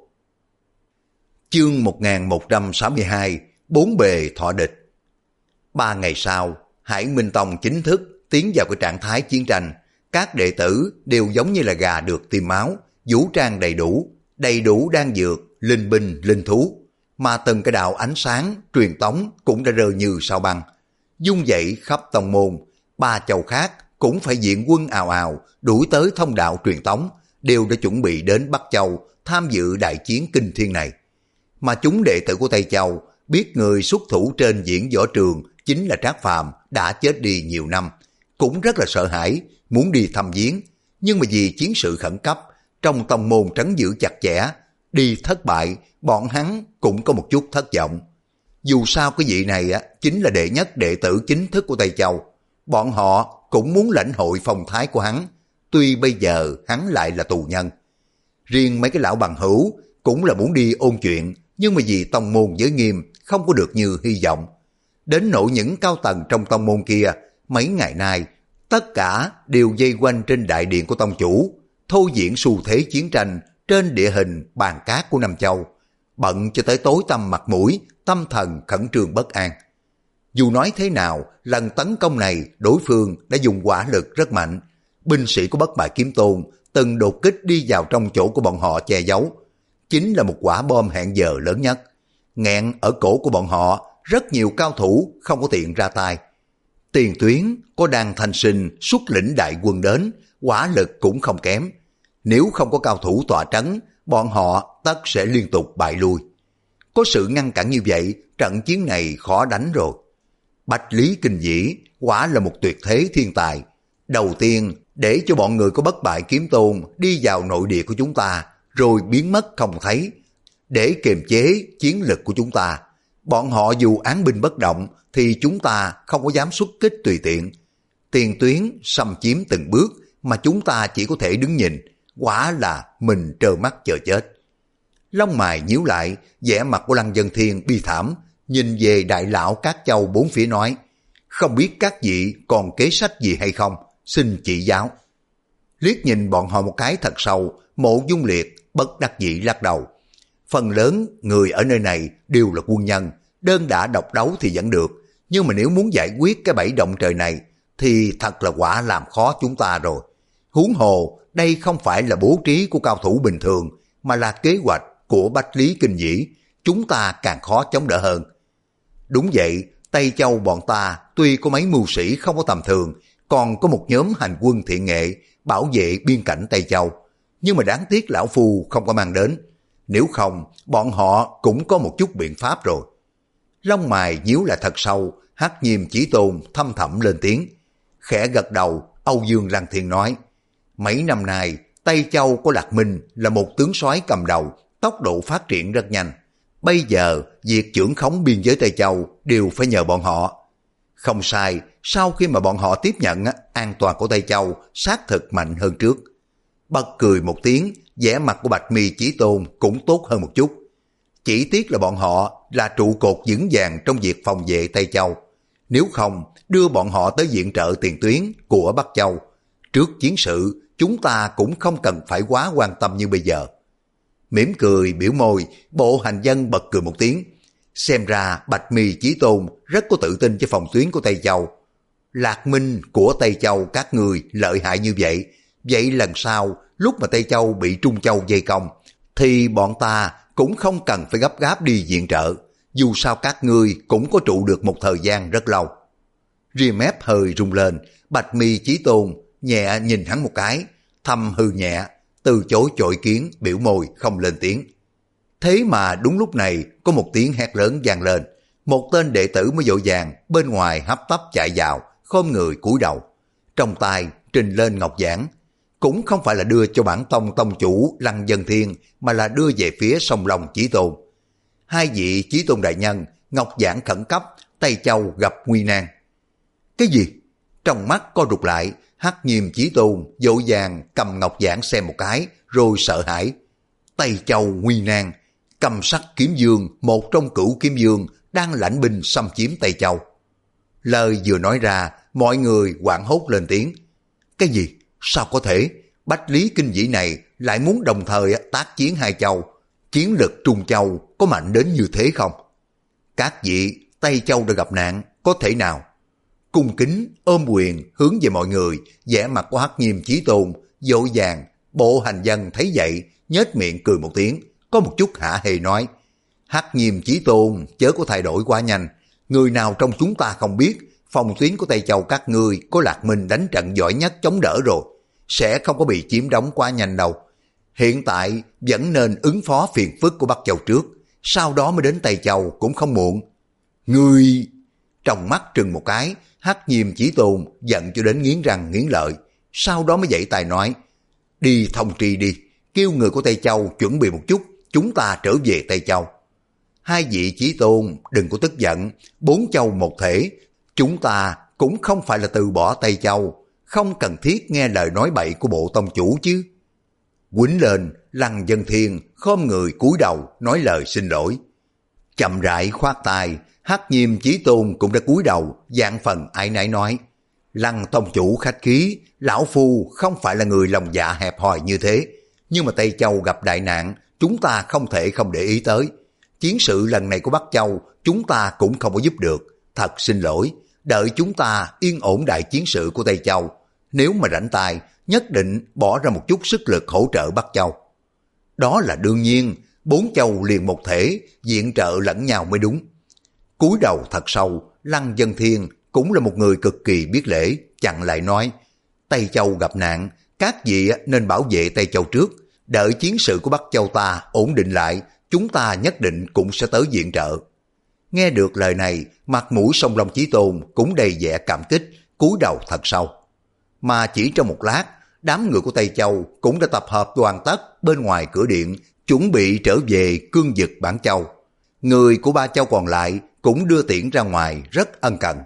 S1: Chương một nghìn một trăm sáu mươi hai, Bốn bề thọ địch. Ba ngày sau, Hải Minh Tông chính thức tiến vào cái trạng thái chiến tranh. Các đệ tử đều giống như là gà được tiêm máu, vũ trang đầy đủ, đầy đủ đan dược, linh binh, linh thú. Mà từng cái đạo ánh sáng, truyền tống cũng đã rơi như sao băng. Dung dậy khắp tông môn, ba châu khác cũng phải diện quân ào ào, đuổi tới thông đạo truyền tống, đều đã chuẩn bị đến Bắc Châu tham dự đại chiến kinh thiên này. Mà chúng đệ tử của Tây Châu biết người xuất thủ trên diễn võ trường chính là Trác Phàm đã chết đi nhiều năm, cũng rất là sợ hãi, muốn đi thăm viếng, nhưng mà vì chiến sự khẩn cấp, trong tông môn trấn giữ chặt chẽ, đi thất bại, bọn hắn cũng có một chút thất vọng. Dù sao cái vị này á chính là đệ nhất đệ tử chính thức của Tây Châu, bọn họ cũng muốn lãnh hội phong thái của hắn, tuy bây giờ hắn lại là tù nhân. Riêng mấy cái lão bằng hữu cũng là muốn đi ôn chuyện, nhưng mà vì tông môn giới nghiêm không có được như hy vọng. Đến nỗi những cao tầng trong tông môn kia, mấy ngày nay tất cả đều dây quanh trên đại điện của tông chủ, thô diễn xu thế chiến tranh trên địa hình bàn cát của Nam Châu, bận cho tới tối tăm mặt mũi, tâm thần khẩn trương bất an. Dù nói thế nào, lần tấn công này đối phương đã dùng hỏa lực rất mạnh. Binh sĩ của Bất Bại Kiếm Tôn từng đột kích đi vào trong chỗ của bọn họ che giấu, chính là một quả bom hẹn giờ lớn nhất. Nghẹn ở cổ của bọn họ, rất nhiều cao thủ không có tiện ra tay. Tiền tuyến có Đan Thanh Sinh xuất lĩnh đại quân đến, hỏa lực cũng không kém. Nếu không có cao thủ tọa trấn, bọn họ tất sẽ liên tục bại lui. Có sự ngăn cản như vậy, trận chiến này khó đánh rồi. Bạch Lý Kinh Dĩ quả là một tuyệt thế thiên tài. Đầu tiên, để cho bọn người có Bất Bại Kiếm Tôn đi vào nội địa của chúng ta, rồi biến mất không thấy, để kiềm chế chiến lực của chúng ta. Bọn họ dù án binh bất động, thì chúng ta không có dám xuất kích tùy tiện. Tiền tuyến xâm chiếm từng bước, mà chúng ta chỉ có thể đứng nhìn, quả là mình trơ mắt chờ chết. Lông mày nhíu lại, vẻ mặt của Lăng Vân Thiên bi thảm, nhìn về đại lão các châu bốn phía nói, không biết các vị còn kế sách gì hay không, xin chỉ giáo. Liếc nhìn bọn họ một cái thật sâu, Mộ Dung Liệt bất đắc dĩ lắc đầu. Phần lớn người ở nơi này đều là quân nhân, đơn đả độc đấu thì vẫn được, nhưng mà nếu muốn giải quyết cái bẫy động trời này thì thật là quả làm khó chúng ta rồi. Huống hồ đây không phải là bố trí của cao thủ bình thường, mà là kế hoạch của Bách Lý Kinh Dĩ, chúng ta càng khó chống đỡ hơn. Đúng vậy, Tây Châu bọn ta tuy có mấy mưu sĩ không có tầm thường, còn có một nhóm hành quân thiện nghệ bảo vệ biên cảnh Tây Châu, nhưng mà đáng tiếc lão phu không có mang đến. Nếu không, bọn họ cũng có một chút biện pháp rồi. Lông mày nhíu lại thật sâu, Hắc Nghiêm Chí Tôn thâm thẳm lên tiếng. Khẽ gật đầu, Âu Dương Lăng Thiên nói, mấy năm nay, Tây Châu có Lạc Minh là một tướng soái cầm đầu, tốc độ phát triển rất nhanh. Bây giờ, việc trưởng khống biên giới Tây Châu đều phải nhờ bọn họ. Không sai, sau khi mà bọn họ tiếp nhận, an toàn của Tây Châu xác thực mạnh hơn trước. Bật cười một tiếng, vẻ mặt của Bạch Mi Chí Tôn cũng tốt hơn một chút. Chỉ tiếc là bọn họ là trụ cột vững vàng trong việc phòng vệ Tây Châu. Nếu không, đưa bọn họ tới viện trợ tiền tuyến của Bắc Châu. Trước chiến sự, chúng ta cũng không cần phải quá quan tâm như bây giờ. Mỉm cười biểu môi, Bộ Hành Dân bật cười một tiếng. Xem ra Bạch Mi Chí Tôn rất có tự tin cho phòng tuyến của Tây Châu. Lạc Minh của Tây Châu các người lợi hại như vậy, vậy lần sau lúc mà Tây Châu bị Trung Châu vây công, thì bọn ta cũng không cần phải gấp gáp đi viện trợ, dù sao các ngươi cũng có trụ được một thời gian rất lâu. Ria mép hơi rung lên, Bạch Mi Chí Tôn nhẹ nhìn hắn một cái, thầm hư nhẹ, từ chối chọi kiến, biểu môi không lên tiếng. Thế mà đúng lúc này có một tiếng hét lớn vang lên, một tên đệ tử mới vội vàng bên ngoài hấp tấp chạy vào, khom người cúi đầu, trong tay trình lên ngọc giản, cũng không phải là đưa cho bản tông tông chủ Lăng Vân Thiên, mà là đưa về phía Sông Long Chí Tôn. Hai vị Chí Tôn đại nhân, ngọc giản khẩn cấp, Tây Châu gặp nguy nan. Cái gì? Trong mắt co rụt lại, Hắc Nghiêm Chí Tôn vội vàng cầm ngọc giản xem một cái, rồi sợ hãi. Tây Châu nguy nan, Cầm Sắc Kiếm Dương, một trong cửu kiếm dương, đang lãnh binh xâm chiếm Tây Châu. Lời vừa nói ra, Mọi người hoảng hốt lên tiếng. Cái gì? Sao có thể? Bách Lý Kinh Vĩ này lại muốn đồng thời tác chiến hai châu. Chiến lực Trung Châu có mạnh đến như thế không? Các vị, Tây Châu đã gặp nạn, có thể nào? Cung kính ôm quyền hướng về mọi người, vẻ mặt của Hắc Nghiêm Chí Tôn vội vàng. Bộ hành dân thấy vậy nhếch miệng cười một tiếng, có một chút hả hê nói: Hắc Nghiêm Chí Tôn chớ có thay đổi quá nhanh, người nào trong chúng ta không biết phòng tuyến của Tây Châu các ngươi có Lạc Minh đánh trận giỏi nhất chống đỡ rồi, sẽ không có bị chiếm đóng quá nhanh đâu. Hiện tại vẫn nên ứng phó phiền phức của Bắc Châu trước, sau đó mới đến Tây Châu cũng không muộn. Ngươi... Trong mắt trừng một cái, Hắc Nghiêm Chí Tôn giận cho đến nghiến răng nghiến lợi, sau đó mới dậy tài nói: Đi thông tri đi, kêu người của Tây Châu chuẩn bị một chút, chúng ta trở về Tây Châu. Hai vị Chí Tôn đừng có tức giận, bốn châu một thể, chúng ta cũng không phải là từ bỏ Tây Châu, không cần thiết nghe lời nói bậy của bộ tông chủ chứ. Quýnh lên, Lăng Dân Thiên khom người cúi đầu nói lời xin lỗi. Chậm rãi khoát tay, Hắc Nghiêm Chí Tôn cũng đã cúi đầu, dạng phần áy náy nói: Lăng tông chủ khách khí, lão phu không phải là người lòng dạ hẹp hòi như thế, nhưng mà Tây Châu gặp đại nạn, chúng ta không thể không để ý tới. Chiến sự lần này của Bắc Châu chúng ta cũng không có giúp được, thật xin lỗi, đợi chúng ta yên ổn đại chiến sự của Tây Châu, nếu mà rảnh tay nhất định bỏ ra một chút sức lực hỗ trợ Bắc Châu. Đó là đương nhiên, bốn châu liền một thể, viện trợ lẫn nhau mới đúng. Cúi đầu thật sâu, Lăng Dân Thiên cũng là một người cực kỳ biết lễ, chặn lại nói: Tây Châu gặp nạn, các vị nên bảo vệ Tây Châu trước, đợi chiến sự của Bắc Châu ta ổn định lại, chúng ta nhất định cũng sẽ tới viện trợ. Nghe được lời này, mặt mũi Song Long Chí Tôn cũng đầy vẻ cảm kích, cúi đầu thật sâu. Mà chỉ trong một lát, đám người của Tây Châu cũng đã tập hợp hoàn tất bên ngoài cửa điện, chuẩn bị trở về cương vực Bản Châu. Người của ba châu còn lại cũng đưa tiễn ra ngoài rất ân cần.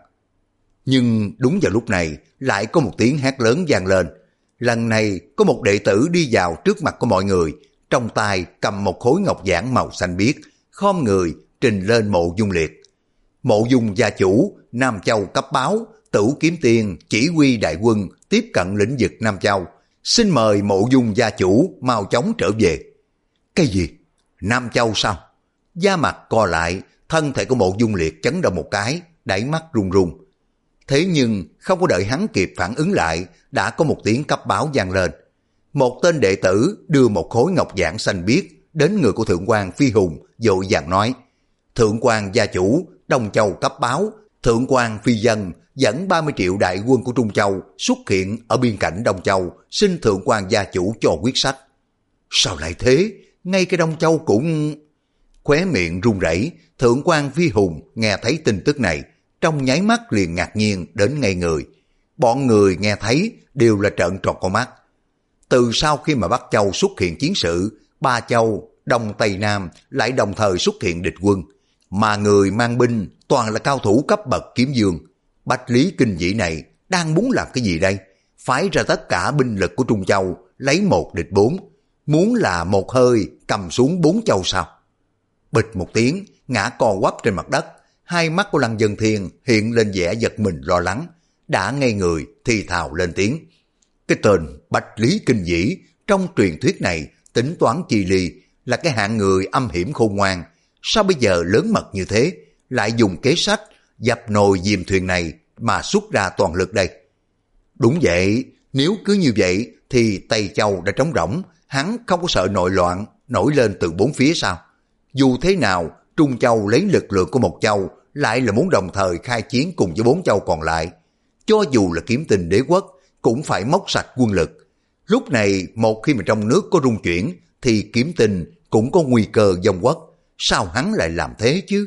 S1: Nhưng đúng vào lúc này, lại có một tiếng hét lớn vang lên. Lần này có một đệ tử đi vào trước mặt của mọi người, trong tay cầm một khối ngọc giản màu xanh biếc, khom người trình lên Mộ Dung Liệt. Mộ Dung gia chủ, Nam Châu cấp báo, Tửu Kiếm Tiên chỉ huy đại quân tiếp cận lĩnh vực Nam Châu, xin mời Mộ Dung gia chủ mau chóng trở về. Cái gì? Nam Châu sao? Da mặt co lại, thân thể của Mộ Dung Liệt chấn động một cái, đáy mắt run run. Thế nhưng không có đợi hắn kịp phản ứng lại, đã có một tiếng cấp báo vang lên. Một tên đệ tử đưa một khối ngọc giản xanh biếc đến người của Thượng quan Phi Hùng, vội vàng nói: Thượng quan gia chủ, Đông Châu cấp báo, Thượng quan Phi Dân dẫn ba mươi triệu đại quân của Trung Châu xuất hiện ở biên cảnh Đông Châu, xin Thượng quan gia chủ cho quyết sách. Sao lại thế? Ngay cái Đông Châu cũng... Khóe miệng run rẩy, Thượng quan Phi Hùng nghe thấy tin tức này, trong nháy mắt liền ngạc nhiên đến ngây người. Bọn người nghe thấy đều là trợn tròn con mắt. Từ sau khi mà Bắc Châu xuất hiện chiến sự, ba châu, Đông Tây Nam lại đồng thời xuất hiện địch quân, mà người mang binh toàn là cao thủ cấp bậc kiếm dương. Bách Lý Kinh Vĩ này đang muốn làm cái gì đây? Phái ra tất cả binh lực của Trung Châu, lấy một địch bốn, muốn là một hơi cầm xuống bốn châu sao? Bịch một tiếng, ngã co quắp trên mặt đất, hai mắt của Lăng Dân Thiên hiện lên vẻ giật mình lo lắng, đã ngây người thì thào lên tiếng. Cái tên Bách Lý Kinh Vĩ trong truyền thuyết này tính toán chi ly, là cái hạng người âm hiểm khôn ngoan, sao bây giờ lớn mật như thế, lại dùng kế sách dập nồi diềm thuyền này mà xuất ra toàn lực đây? Đúng vậy, nếu cứ như vậy thì Tây Châu đã trống rỗng, hắn không có sợ nội loạn nổi lên từ bốn phía sao? Dù thế nào, Trung Châu lấy lực lượng của một châu lại là muốn đồng thời khai chiến cùng với bốn châu còn lại. Cho dù là Kiếm Tinh đế quốc cũng phải móc sạch quân lực. Lúc này một khi mà trong nước có rung chuyển thì Kiếm Tinh cũng có nguy cơ vong quốc. Sao hắn lại làm thế chứ?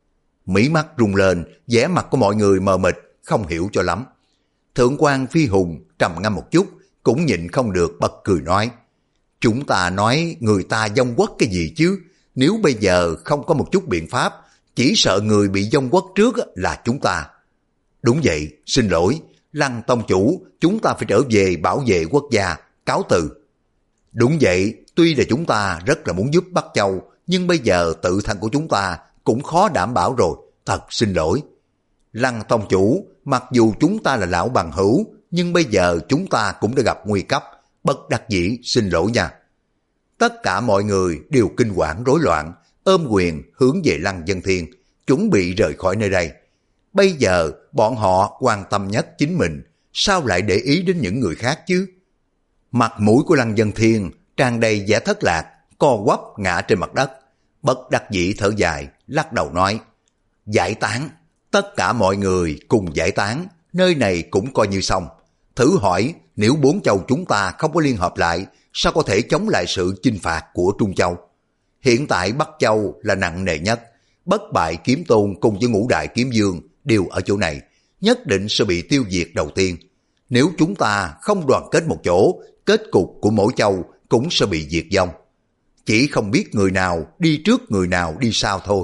S1: Mí mắt rung lên, vẻ mặt của mọi người mờ mịt, không hiểu cho lắm. Thượng quan Phi Hùng trầm ngâm một chút, cũng nhịn không được bật cười nói: Chúng ta nói người ta vong quốc cái gì chứ? Nếu bây giờ không có một chút biện pháp, chỉ sợ người bị vong quốc trước là chúng ta. Đúng vậy, xin lỗi, Lăng tông chủ, chúng ta phải trở về bảo vệ quốc gia, cáo từ. Đúng vậy, tuy là chúng ta rất là muốn giúp Bắc Châu, nhưng bây giờ tự thân của chúng ta cũng khó đảm bảo rồi, thật xin lỗi. Lăng tông chủ, mặc dù chúng ta là lão bằng hữu, nhưng bây giờ chúng ta cũng đã gặp nguy cấp, bất đắc dĩ xin lỗi nha. Tất cả mọi người đều kinh quản rối loạn, ôm quyền hướng về Lăng Dân Thiên, chuẩn bị rời khỏi nơi đây. Bây giờ bọn họ quan tâm nhất chính mình, sao lại để ý đến những người khác chứ? Mặt mũi của Lăng Dân Thiên tràn đầy vẻ thất lạc, co quắp ngã trên mặt đất, bất đắc dĩ thở dài, lắc đầu nói: giải tán, tất cả mọi người cùng giải tán, nơi này cũng coi như xong. Thử hỏi, nếu bốn châu chúng ta không có liên hợp lại, sao có thể chống lại sự chinh phạt của Trung Châu? Hiện tại Bắc Châu là nặng nề nhất, Bất Bại Kiếm Tôn cùng với Ngũ Đại Kiếm Dương đều ở chỗ này, nhất định sẽ bị tiêu diệt đầu tiên. Nếu chúng ta không đoàn kết một chỗ, kết cục của mỗi châu cũng sẽ bị diệt vong. Chỉ không biết người nào đi trước người nào đi sau thôi.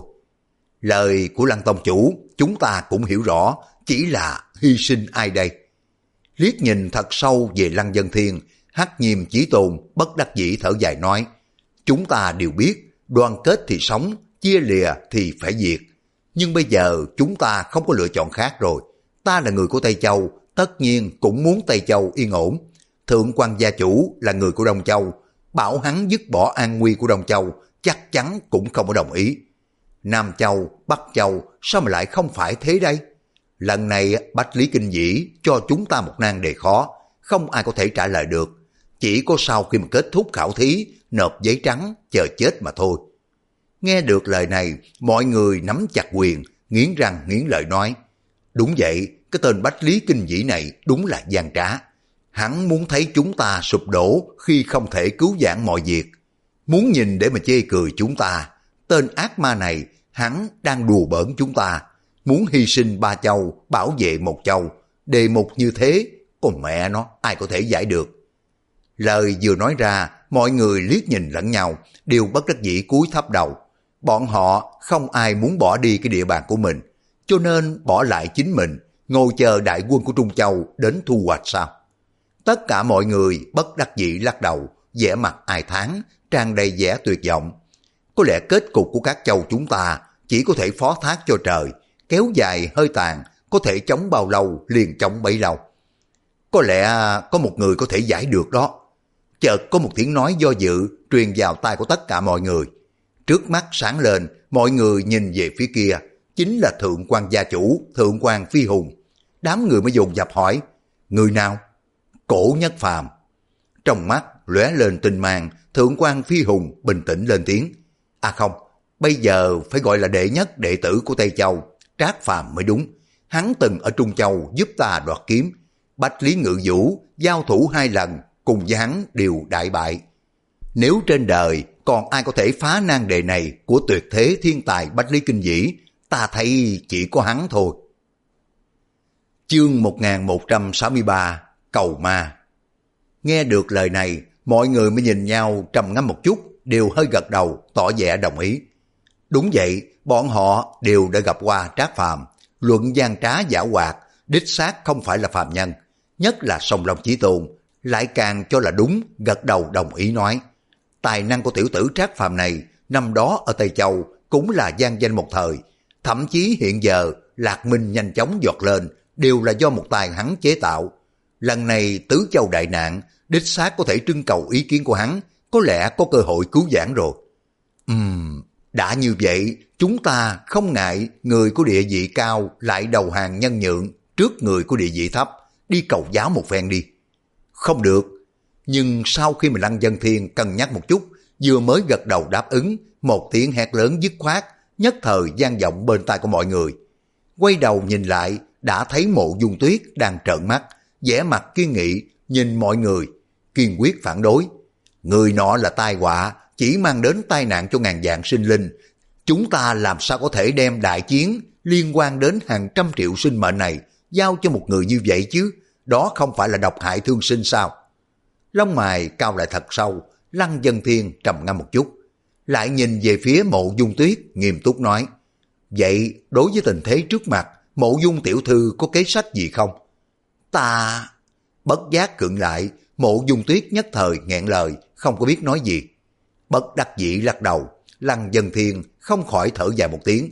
S1: Lời của Lăng tông chủ chúng ta cũng hiểu rõ, chỉ là hy sinh ai đây? Liếc nhìn thật sâu về Lăng Dân Thiên, Hắc Nhiêm Chí Tôn bất đắc dĩ thở dài nói: chúng ta đều biết, đoàn kết thì sống, chia lìa thì phải diệt. Nhưng bây giờ chúng ta không có lựa chọn khác rồi. Ta là người của Tây Châu, tất nhiên cũng muốn Tây Châu yên ổn. Thượng quan gia chủ là người của Đông Châu, bảo hắn dứt bỏ an nguy của Đông Châu, chắc chắn cũng không có đồng ý. Nam Châu, Bắc Châu, sao mà lại không phải thế đây? Lần này Bách Lý Kinh Vĩ cho chúng ta một nan đề khó, không ai có thể trả lời được. Chỉ có sau khi mà kết thúc khảo thí, nộp giấy trắng, chờ chết mà thôi. Nghe được lời này, mọi người nắm chặt quyền, nghiến răng nghiến lợi nói: đúng vậy, cái tên Bách Lý Kinh Vĩ này đúng là gian trá. Hắn muốn thấy chúng ta sụp đổ khi không thể cứu vãn mọi việc. Muốn nhìn để mà chê cười chúng ta. Tên ác ma này, hắn đang đùa bỡn chúng ta. Muốn hy sinh ba châu, bảo vệ một châu. Đề mục như thế, con mẹ nó, ai có thể giải được. Lời vừa nói ra, mọi người liếc nhìn lẫn nhau, đều bất đắc dĩ cúi thấp đầu. Bọn họ không ai muốn bỏ đi cái địa bàn của mình, cho nên bỏ lại chính mình, ngồi chờ đại quân của Trung Châu đến thu hoạch sao? Tất cả mọi người bất đắc dĩ lắc đầu, vẻ mặt ai thán, tràn đầy vẻ tuyệt vọng. Có lẽ kết cục của các châu chúng ta chỉ có thể phó thác cho trời, kéo dài hơi tàn, có thể chống bao lâu liền chống bấy lâu. Có lẽ có một người có thể giải được đó. Chợt có một tiếng nói do dự truyền vào tai của tất cả mọi người. Trước mắt sáng lên, mọi người nhìn về phía kia, chính là Thượng quan gia chủ, Thượng quan Phi Hùng. Đám người mới dồn dập hỏi: người nào? Cổ Nhất Phàm. Trong mắt lóe lên tinh mang, Thượng quan Phi Hùng bình tĩnh lên tiếng: à không, bây giờ phải gọi là đệ nhất đệ tử của Tây Châu, Trác Phàm mới đúng. Hắn từng ở Trung Châu giúp ta đoạt kiếm. Bách Lý Ngự Vũ giao thủ hai lần, cùng với hắn đều đại bại. Nếu trên đời còn ai có thể phá nan đề này của tuyệt thế thiên tài Bách Lý Kinh Vĩ, ta thấy chỉ có hắn thôi. Chương một nghìn một trăm sáu mươi ba, Cầu Ma. Nghe được lời này, mọi người mới nhìn nhau trầm ngâm một chút, đều hơi gật đầu, tỏ vẻ đồng ý. Đúng vậy, bọn họ đều đã gặp qua Trác Phàm, luận gian trá giả hoạt, đích xác không phải là phàm nhân, nhất là Song Long Chí Tôn, lại càng cho là đúng, gật đầu đồng ý nói: tài năng của tiểu tử Trác Phàm này, năm đó ở Tây Châu cũng là vang danh một thời, thậm chí hiện giờ Lạc Minh nhanh chóng vọt lên, đều là do một tài hắn chế tạo. Lần này tứ châu đại nạn, đích xác có thể trưng cầu ý kiến của hắn, có lẽ có cơ hội cứu vãn rồi. Ừm, đã như vậy, chúng ta không ngại người của địa vị cao lại đầu hàng nhân nhượng trước người của địa vị thấp, đi cầu giáo một phen đi. Không được. Nhưng sau khi mà Lăng Dân Thiên cân nhắc một chút, vừa mới gật đầu đáp ứng, một tiếng hét lớn dứt khoát, nhất thời vang vọng bên tai của mọi người. Quay đầu nhìn lại, đã thấy Mộ Dung Tuyết đang trợn mắt, vẻ mặt kiên nghị, nhìn mọi người, kiên quyết phản đối. Người nọ là tai họa, chỉ mang đến tai nạn cho ngàn vạn sinh linh. Chúng ta làm sao có thể đem đại chiến liên quan đến hàng trăm triệu sinh mệnh này giao cho một người như vậy chứ? Đó không phải là độc hại thương sinh sao? Lông mày cao lại thật sâu, Lăng Dân Thiên trầm ngâm một chút, lại nhìn về phía Mộ Dung Tuyết, nghiêm túc nói: vậy đối với tình thế trước mặt, Mộ Dung tiểu thư có kế sách gì không? Ta... Bất giác cưỡng lại, Mộ Dung Tuyết nhất thời nghẹn lời, không có biết nói gì. Bất đắc dĩ lắc đầu, Lăng Dân Thiên không khỏi thở dài một tiếng.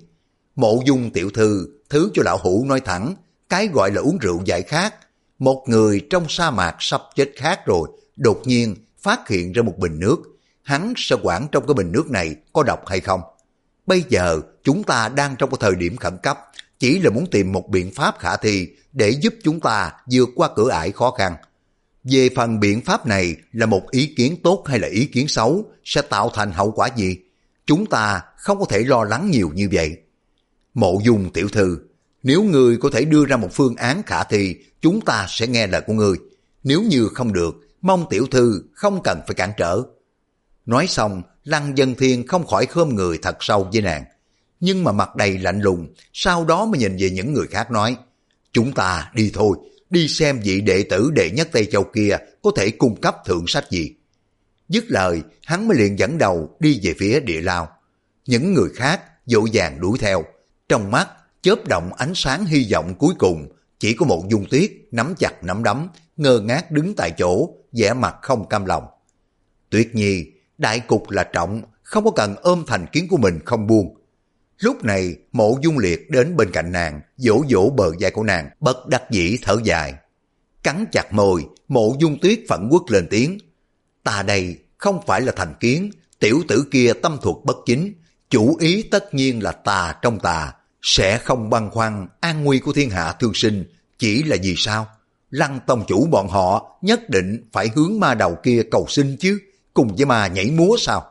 S1: Mộ Dung tiểu thư, thứ cho lão hủ nói thẳng, cái gọi là uống rượu giải khát. Một người trong sa mạc sắp chết khát rồi, đột nhiên phát hiện ra một bình nước. Hắn sẽ quản trong cái bình nước này có độc hay không? Bây giờ chúng ta đang trong cái thời điểm khẩn cấp, chỉ là muốn tìm một biện pháp khả thi để giúp chúng ta vượt qua cửa ải khó khăn. Về phần biện pháp này là một ý kiến tốt hay là ý kiến xấu, sẽ tạo thành hậu quả gì? Chúng ta không có thể lo lắng nhiều như vậy. Mộ Dung tiểu thư, nếu ngươi có thể đưa ra một phương án khả thi, chúng ta sẽ nghe lời của ngươi. Nếu như không được, mong tiểu thư không cần phải cản trở. Nói xong, Lăng Vân Thiên không khỏi khom người thật sâu với nàng. Nhưng mà mặt đầy lạnh lùng, sau đó mới nhìn về những người khác nói, chúng ta đi thôi, đi xem vị đệ tử đệ nhất Tây Châu kia có thể cung cấp thượng sách gì. Dứt lời, hắn mới liền dẫn đầu đi về phía địa lao. Những người khác vội vàng đuổi theo, trong mắt chớp động ánh sáng hy vọng cuối cùng, chỉ có Mộ Dung Tuyết nắm chặt nắm đấm, ngơ ngác đứng tại chỗ, vẻ mặt không cam lòng. Tuyết Nhi, đại cục là trọng, không có cần ôm thành kiến của mình không buông. Lúc này, Mộ Dung Liệt đến bên cạnh nàng, vỗ vỗ bờ vai của nàng, bất đắc dĩ thở dài. Cắn chặt môi, Mộ Dung Tuyết phẫn uất lên tiếng. Ta đây không phải là thành kiến, tiểu tử kia tâm thuật bất chính, chủ ý tất nhiên là tà trong tà, sẽ không băn khoăn an nguy của thiên hạ thương sinh, chỉ là vì sao? Lăng tông chủ bọn họ nhất định phải hướng ma đầu kia cầu xin chứ, cùng với ma nhảy múa sao?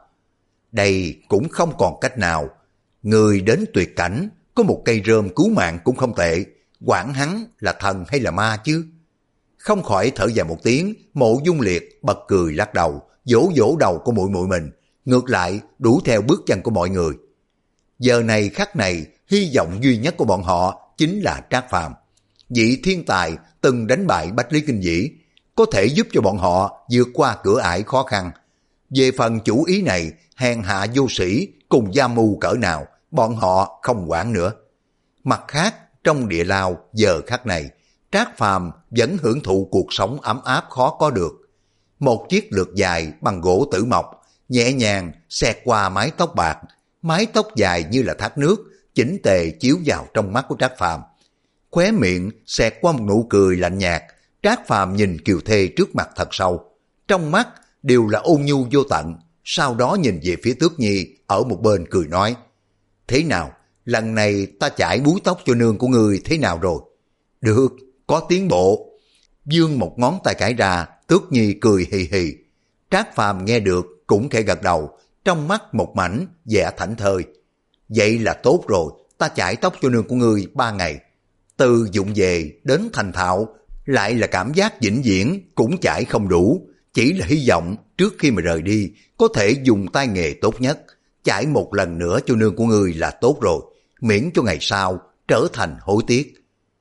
S1: Đây cũng không còn cách nào. Người đến tuyệt cảnh, có một cây rơm cứu mạng cũng không tệ, quản hắn là thần hay là ma chứ? Không khỏi thở dài một tiếng, Mộ Dung Liệt bật cười lắc đầu, vỗ vỗ đầu của muội muội mình, ngược lại đuổi theo bước chân của mọi người. Giờ này khắc này, hy vọng duy nhất của bọn họ chính là Trác Phàm, vị thiên tài từng đánh bại Bách Lý Kinh Vĩ, có thể giúp cho bọn họ vượt qua cửa ải khó khăn. Về phần chủ ý này, hèn hạ vô sĩ cùng gia mưu cỡ nào, bọn họ không quản nữa. Mặt khác, trong địa lao giờ khắc này, Trác Phàm vẫn hưởng thụ cuộc sống ấm áp khó có được. Một chiếc lược dài bằng gỗ tử mộc, nhẹ nhàng xẹt qua mái tóc bạc, mái tóc dài như là thác nước, chỉnh tề chiếu vào trong mắt của Trác Phàm. Khóe miệng xẹt qua một nụ cười lạnh nhạt, Trác Phàm nhìn Kiều Thê trước mặt thật sâu, trong mắt đều là ôn nhu vô tận, sau đó nhìn về phía Tước Nhi ở một bên cười nói, thế nào, lần này ta chải búi tóc cho nương của ngươi thế nào rồi? Được, có tiến bộ. Dương một ngón tay cãi ra, Tước Nhi cười hì hì. Trác Phàm nghe được cũng khẽ gật đầu, trong mắt một mảnh vẻ thảnh thơi. Vậy là tốt rồi, ta chải tóc cho nương của ngươi ba ngày. Từ dụng về đến thành thạo, lại là cảm giác vĩnh viễn cũng chải không đủ. Chỉ là hy vọng trước khi mà rời đi, có thể dùng tay nghề tốt nhất, chải một lần nữa cho nương của ngươi là tốt rồi, miễn cho ngày sau trở thành hối tiếc.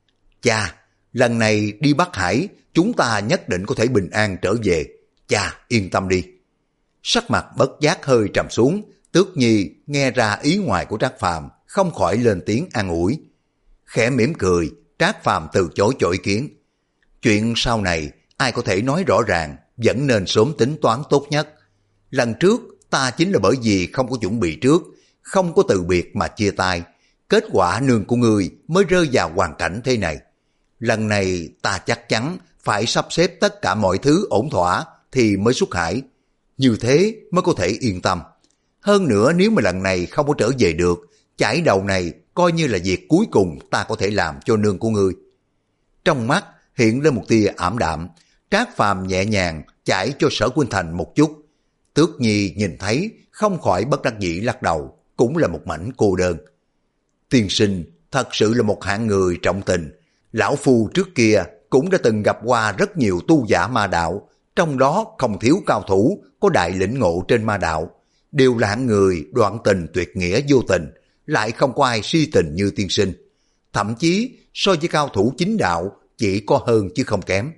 S1: Cha, lần này đi Bắc Hải, chúng ta nhất định có thể bình an trở về. Cha, yên tâm đi. Sắc mặt bất giác hơi trầm xuống, Tước Nhi nghe ra ý ngoài của Trác Phàm, không khỏi lên tiếng an ủi. Khẽ mỉm cười, Trác Phàm từ chối cho ý kiến. Chuyện sau này, ai có thể nói rõ ràng, vẫn nên sớm tính toán tốt nhất. Lần trước, ta chính là bởi vì không có chuẩn bị trước, không có từ biệt mà chia tay. Kết quả nương của ngươi mới rơi vào hoàn cảnh thế này. Lần này ta chắc chắn phải sắp xếp tất cả mọi thứ ổn thỏa thì mới xuất hải. Như thế mới có thể yên tâm. Hơn nữa nếu mà lần này không có trở về được, chải đầu này coi như là việc cuối cùng ta có thể làm cho nương của ngươi. Trong mắt hiện lên một tia ảm đạm, Trác Phàm nhẹ nhàng chải cho Sở Quynh Thành một chút. Tước Nhi nhìn thấy không khỏi bất đắc dĩ lắc đầu, cũng là một mảnh cô đơn. Tiên sinh thật sự là một hạng người trọng tình. Lão Phu trước kia cũng đã từng gặp qua rất nhiều tu giả ma đạo, trong đó không thiếu cao thủ có đại lĩnh ngộ trên ma đạo, đều là hạng người đoạn tình tuyệt nghĩa vô tình, lại không có ai si tình như tiên sinh. Thậm chí so với cao thủ chính đạo chỉ có hơn chứ không kém.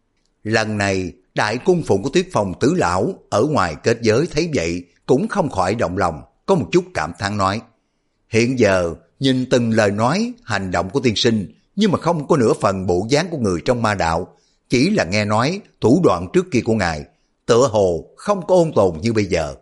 S1: Lần này đại cung phụng của Tuyết Phong tứ lão ở ngoài kết giới thấy vậy cũng không khỏi động lòng, có một chút cảm thán nói: hiện giờ nhìn từng lời nói hành động của tiên sinh, nhưng mà không có nửa phần bộ dáng của người trong ma đạo, chỉ là nghe nói thủ đoạn trước kia của ngài tựa hồ không có ôn tồn như bây giờ.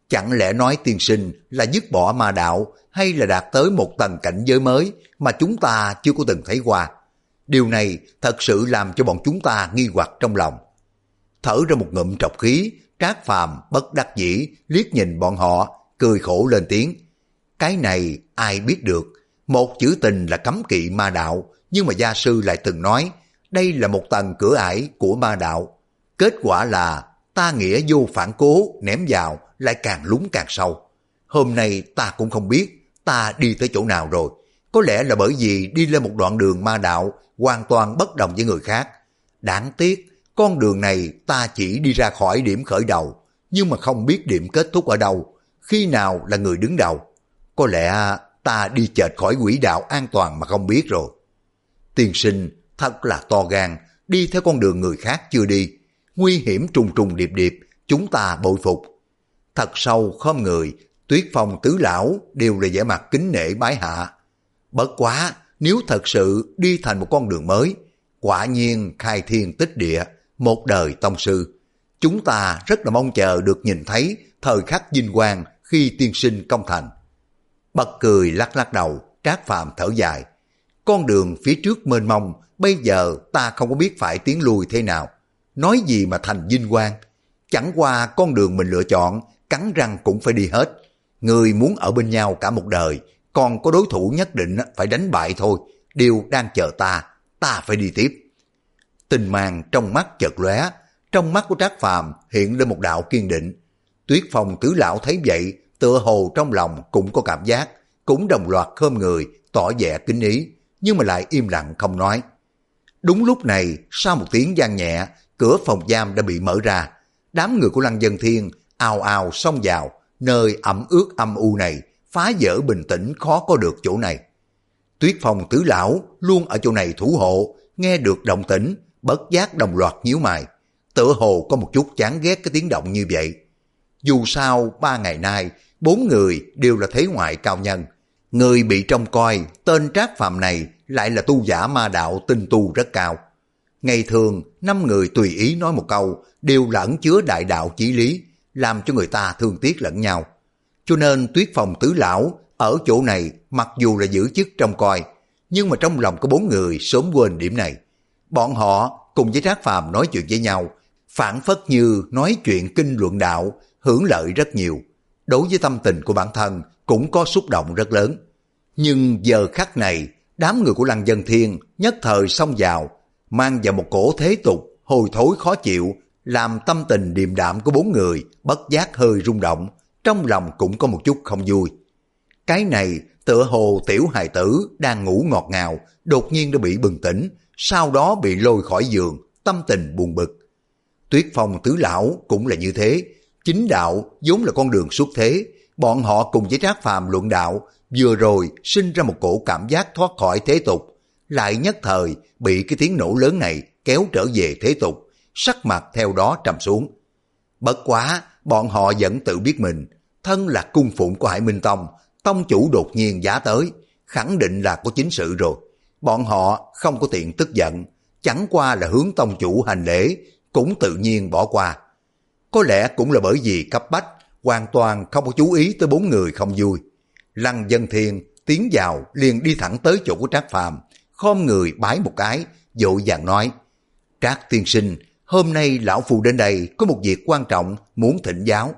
S1: Chẳng lẽ nói tiên sinh là dứt bỏ ma đạo hay là đạt tới một tầng cảnh giới mới mà chúng ta chưa có từng thấy qua? Điều này thật sự làm cho bọn chúng ta nghi hoặc trong lòng. Thở ra một ngụm trọc khí, Trác Phàm bất đắc dĩ liếc nhìn bọn họ, cười khổ lên tiếng. Cái này ai biết được, một chữ tình là cấm kỵ ma đạo, nhưng mà gia sư lại từng nói đây là một tầng cửa ải của ma đạo. Kết quả là ta nghĩa vô phản cố ném vào lại càng lún càng sâu. Hôm nay ta cũng không biết ta đi tới chỗ nào rồi. Có lẽ là bởi vì đi lên một đoạn đường ma đạo hoàn toàn bất đồng với người khác. Đáng tiếc, con đường này ta chỉ đi ra khỏi điểm khởi đầu, nhưng mà không biết điểm kết thúc ở đâu, khi nào là người đứng đầu. Có lẽ ta đi chệch khỏi quỹ đạo an toàn mà không biết rồi. Tiên sinh thật là to gan, đi theo con đường người khác chưa đi. Nguy hiểm trùng trùng điệp điệp, chúng ta bội phục. Thật sâu khom người, Tuyết Phong tứ lão đều là vẻ mặt kính nể bái hạ. Bất quá, nếu thật sự đi thành một con đường mới, quả nhiên khai thiên tích địa, một đời tông sư. Chúng ta rất là mong chờ được nhìn thấy thời khắc vinh quang khi tiên sinh công thành. Bật cười lắc lắc đầu, Trác Phàm thở dài. Con đường phía trước mênh mông, bây giờ ta không có biết phải tiến lui thế nào. Nói gì mà thành vinh quang, chẳng qua con đường mình lựa chọn, cắn răng cũng phải đi hết. Người muốn ở bên nhau cả một đời, còn có đối thủ nhất định phải đánh bại thôi, điều đang chờ ta, ta phải đi tiếp. Tình mang trong mắt chợt lóe, trong mắt của Trác Phàm hiện lên một đạo kiên định. Tuyết Phong tứ lão thấy vậy, tựa hồ trong lòng cũng có cảm giác, cũng đồng loạt khom người, tỏ vẻ kính ý, nhưng mà lại im lặng không nói. Đúng lúc này, sau một tiếng vang nhẹ, cửa phòng giam đã bị mở ra. Đám người của Lăng Vân Thiên ào ào xông vào, nơi ẩm ướt âm u này, phá vỡ bình tĩnh khó có được chỗ này. Tuyết Phong tứ lão luôn ở chỗ này thủ hộ, nghe được động tĩnh, bất giác đồng loạt nhíu mày, tựa hồ có một chút chán ghét cái tiếng động như vậy. Dù sao ba ngày nay, bốn người đều là thế ngoại cao nhân. Người bị trông coi, tên Trác Phàm này lại là tu giả ma đạo tinh tu rất cao. Ngày thường, năm người tùy ý nói một câu, đều là ẩn chứa đại đạo chí lý, làm cho người ta thương tiếc lẫn nhau. Cho nên Tuyết Phong tứ lão ở chỗ này mặc dù là giữ chức trông coi, nhưng mà trong lòng có bốn người sớm quên điểm này. Bọn họ cùng với Trác Phàm nói chuyện với nhau, phản phất như nói chuyện kinh luận đạo, hưởng lợi rất nhiều. Đối với tâm tình của bản thân cũng có xúc động rất lớn. Nhưng giờ khắc này, đám người của Lăng Vân Thiên nhất thời xông vào, mang vào một cổ thế tục, hồi thối khó chịu, làm tâm tình điềm đạm của bốn người bất giác hơi rung động, trong lòng cũng có một chút không vui. Cái này tựa hồ tiểu hài tử đang ngủ ngọt ngào, đột nhiên đã bị bừng tỉnh, sau đó bị lôi khỏi giường, tâm tình buồn bực. Tuyết Phong tứ lão cũng là như thế, chính đạo vốn là con đường xuất thế, bọn họ cùng với Trác Phàm luận đạo, vừa rồi sinh ra một cổ cảm giác thoát khỏi thế tục, lại nhất thời bị cái tiếng nổ lớn này kéo trở về thế tục, sắc mặt theo đó trầm xuống. Bất quá, bọn họ vẫn tự biết mình, thân là cung phụng của Hải Minh Tông, tông chủ đột nhiên giá tới, khẳng định là có chính sự rồi. Bọn họ không có tiện tức giận, chẳng qua là hướng tông chủ hành lễ, cũng tự nhiên bỏ qua. Có lẽ cũng là bởi vì cấp bách, hoàn toàn không có chú ý tới bốn người không vui. Lăng Vân Thiên tiến vào liền đi thẳng tới chỗ của Trác Phàm, khom người bái một cái, vội vàng nói: Trác tiên sinh, hôm nay lão phu đến đây có một việc quan trọng muốn thỉnh giáo.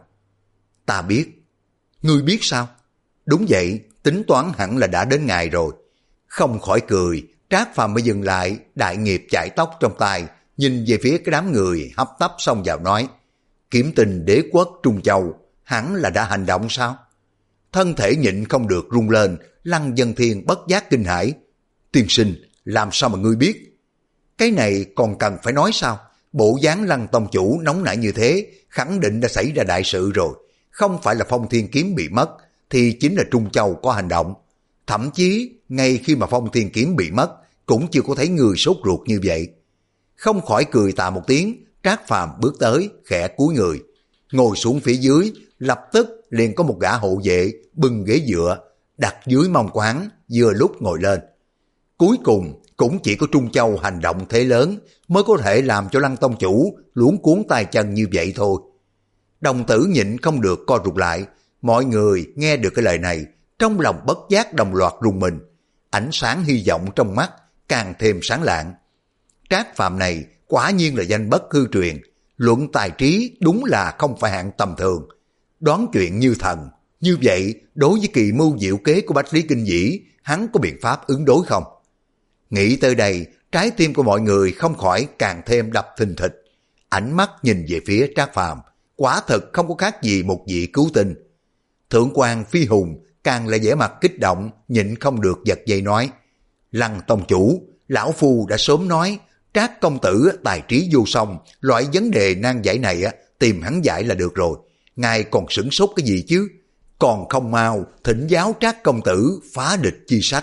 S1: Ta biết. Ngươi biết sao? Đúng vậy, tính toán hẳn là đã đến ngày rồi. Không khỏi cười, Trác Phàm mới dừng lại, đại nghiệp chải tóc trong tay, nhìn về phía cái đám người hấp tấp xông vào nói: Kiếm Tình đế quốc Trung Châu, hẳn là đã hành động sao? Thân thể nhịn không được rung lên, Lăng Vân Thiên bất giác kinh hãi. Tiên sinh, làm sao mà ngươi biết? Cái này còn cần phải nói sao? Bộ dáng Lăng tông chủ nóng nảy như thế, khẳng định đã xảy ra đại sự rồi. Không phải là Phong Thiên Kiếm bị mất, thì chính là Trung Châu có hành động. Thậm chí, ngay khi mà Phong Thiên Kiếm bị mất, cũng chưa có thấy người sốt ruột như vậy. Không khỏi cười tạ một tiếng, Trác Phàm bước tới, khẽ cúi người. Ngồi xuống phía dưới, lập tức liền có một gã hộ vệ bưng ghế dựa, đặt dưới mông quán, vừa lúc ngồi lên. Cuối cùng, cũng chỉ có Trung Châu hành động thế lớn mới có thể làm cho Lăng tông chủ luống cuốn tay chân như vậy thôi. Đồng tử nhịn không được co rụt lại, mọi người nghe được cái lời này, trong lòng bất giác đồng loạt rùng mình, ánh sáng hy vọng trong mắt càng thêm sáng lạng. Trác Phàm này quả nhiên là danh bất hư truyền, luận tài trí đúng là không phải hạng tầm thường, đoán chuyện như thần. Như vậy, đối với kỳ mưu diệu kế của Bách Lý Kinh Vĩ, hắn có biện pháp ứng đối không? Nghĩ tới đây, trái tim của mọi người không khỏi càng thêm đập thình thịch. Ánh mắt nhìn về phía Trác Phàm, quả thật không có khác gì một vị cứu tinh. Thượng quan Phi Hùng càng là vẻ mặt kích động, nhịn không được giật dây nói: Lăng tông chủ, lão phu đã sớm nói, Trác công tử tài trí vô song, loại vấn đề nan giải này tìm hắn giải là được rồi. Ngài còn sửng sốt cái gì chứ? Còn không mau thỉnh giáo Trác công tử phá địch chi sách.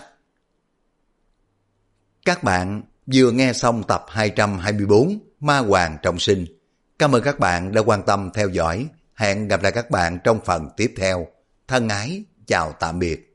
S1: Các bạn vừa nghe xong tập hai trăm hai mươi bốn Ma Hoàng Trọng Sinh. Cảm ơn các bạn đã quan tâm theo dõi. Hẹn gặp lại các bạn trong phần tiếp theo. Thân ái, chào tạm biệt.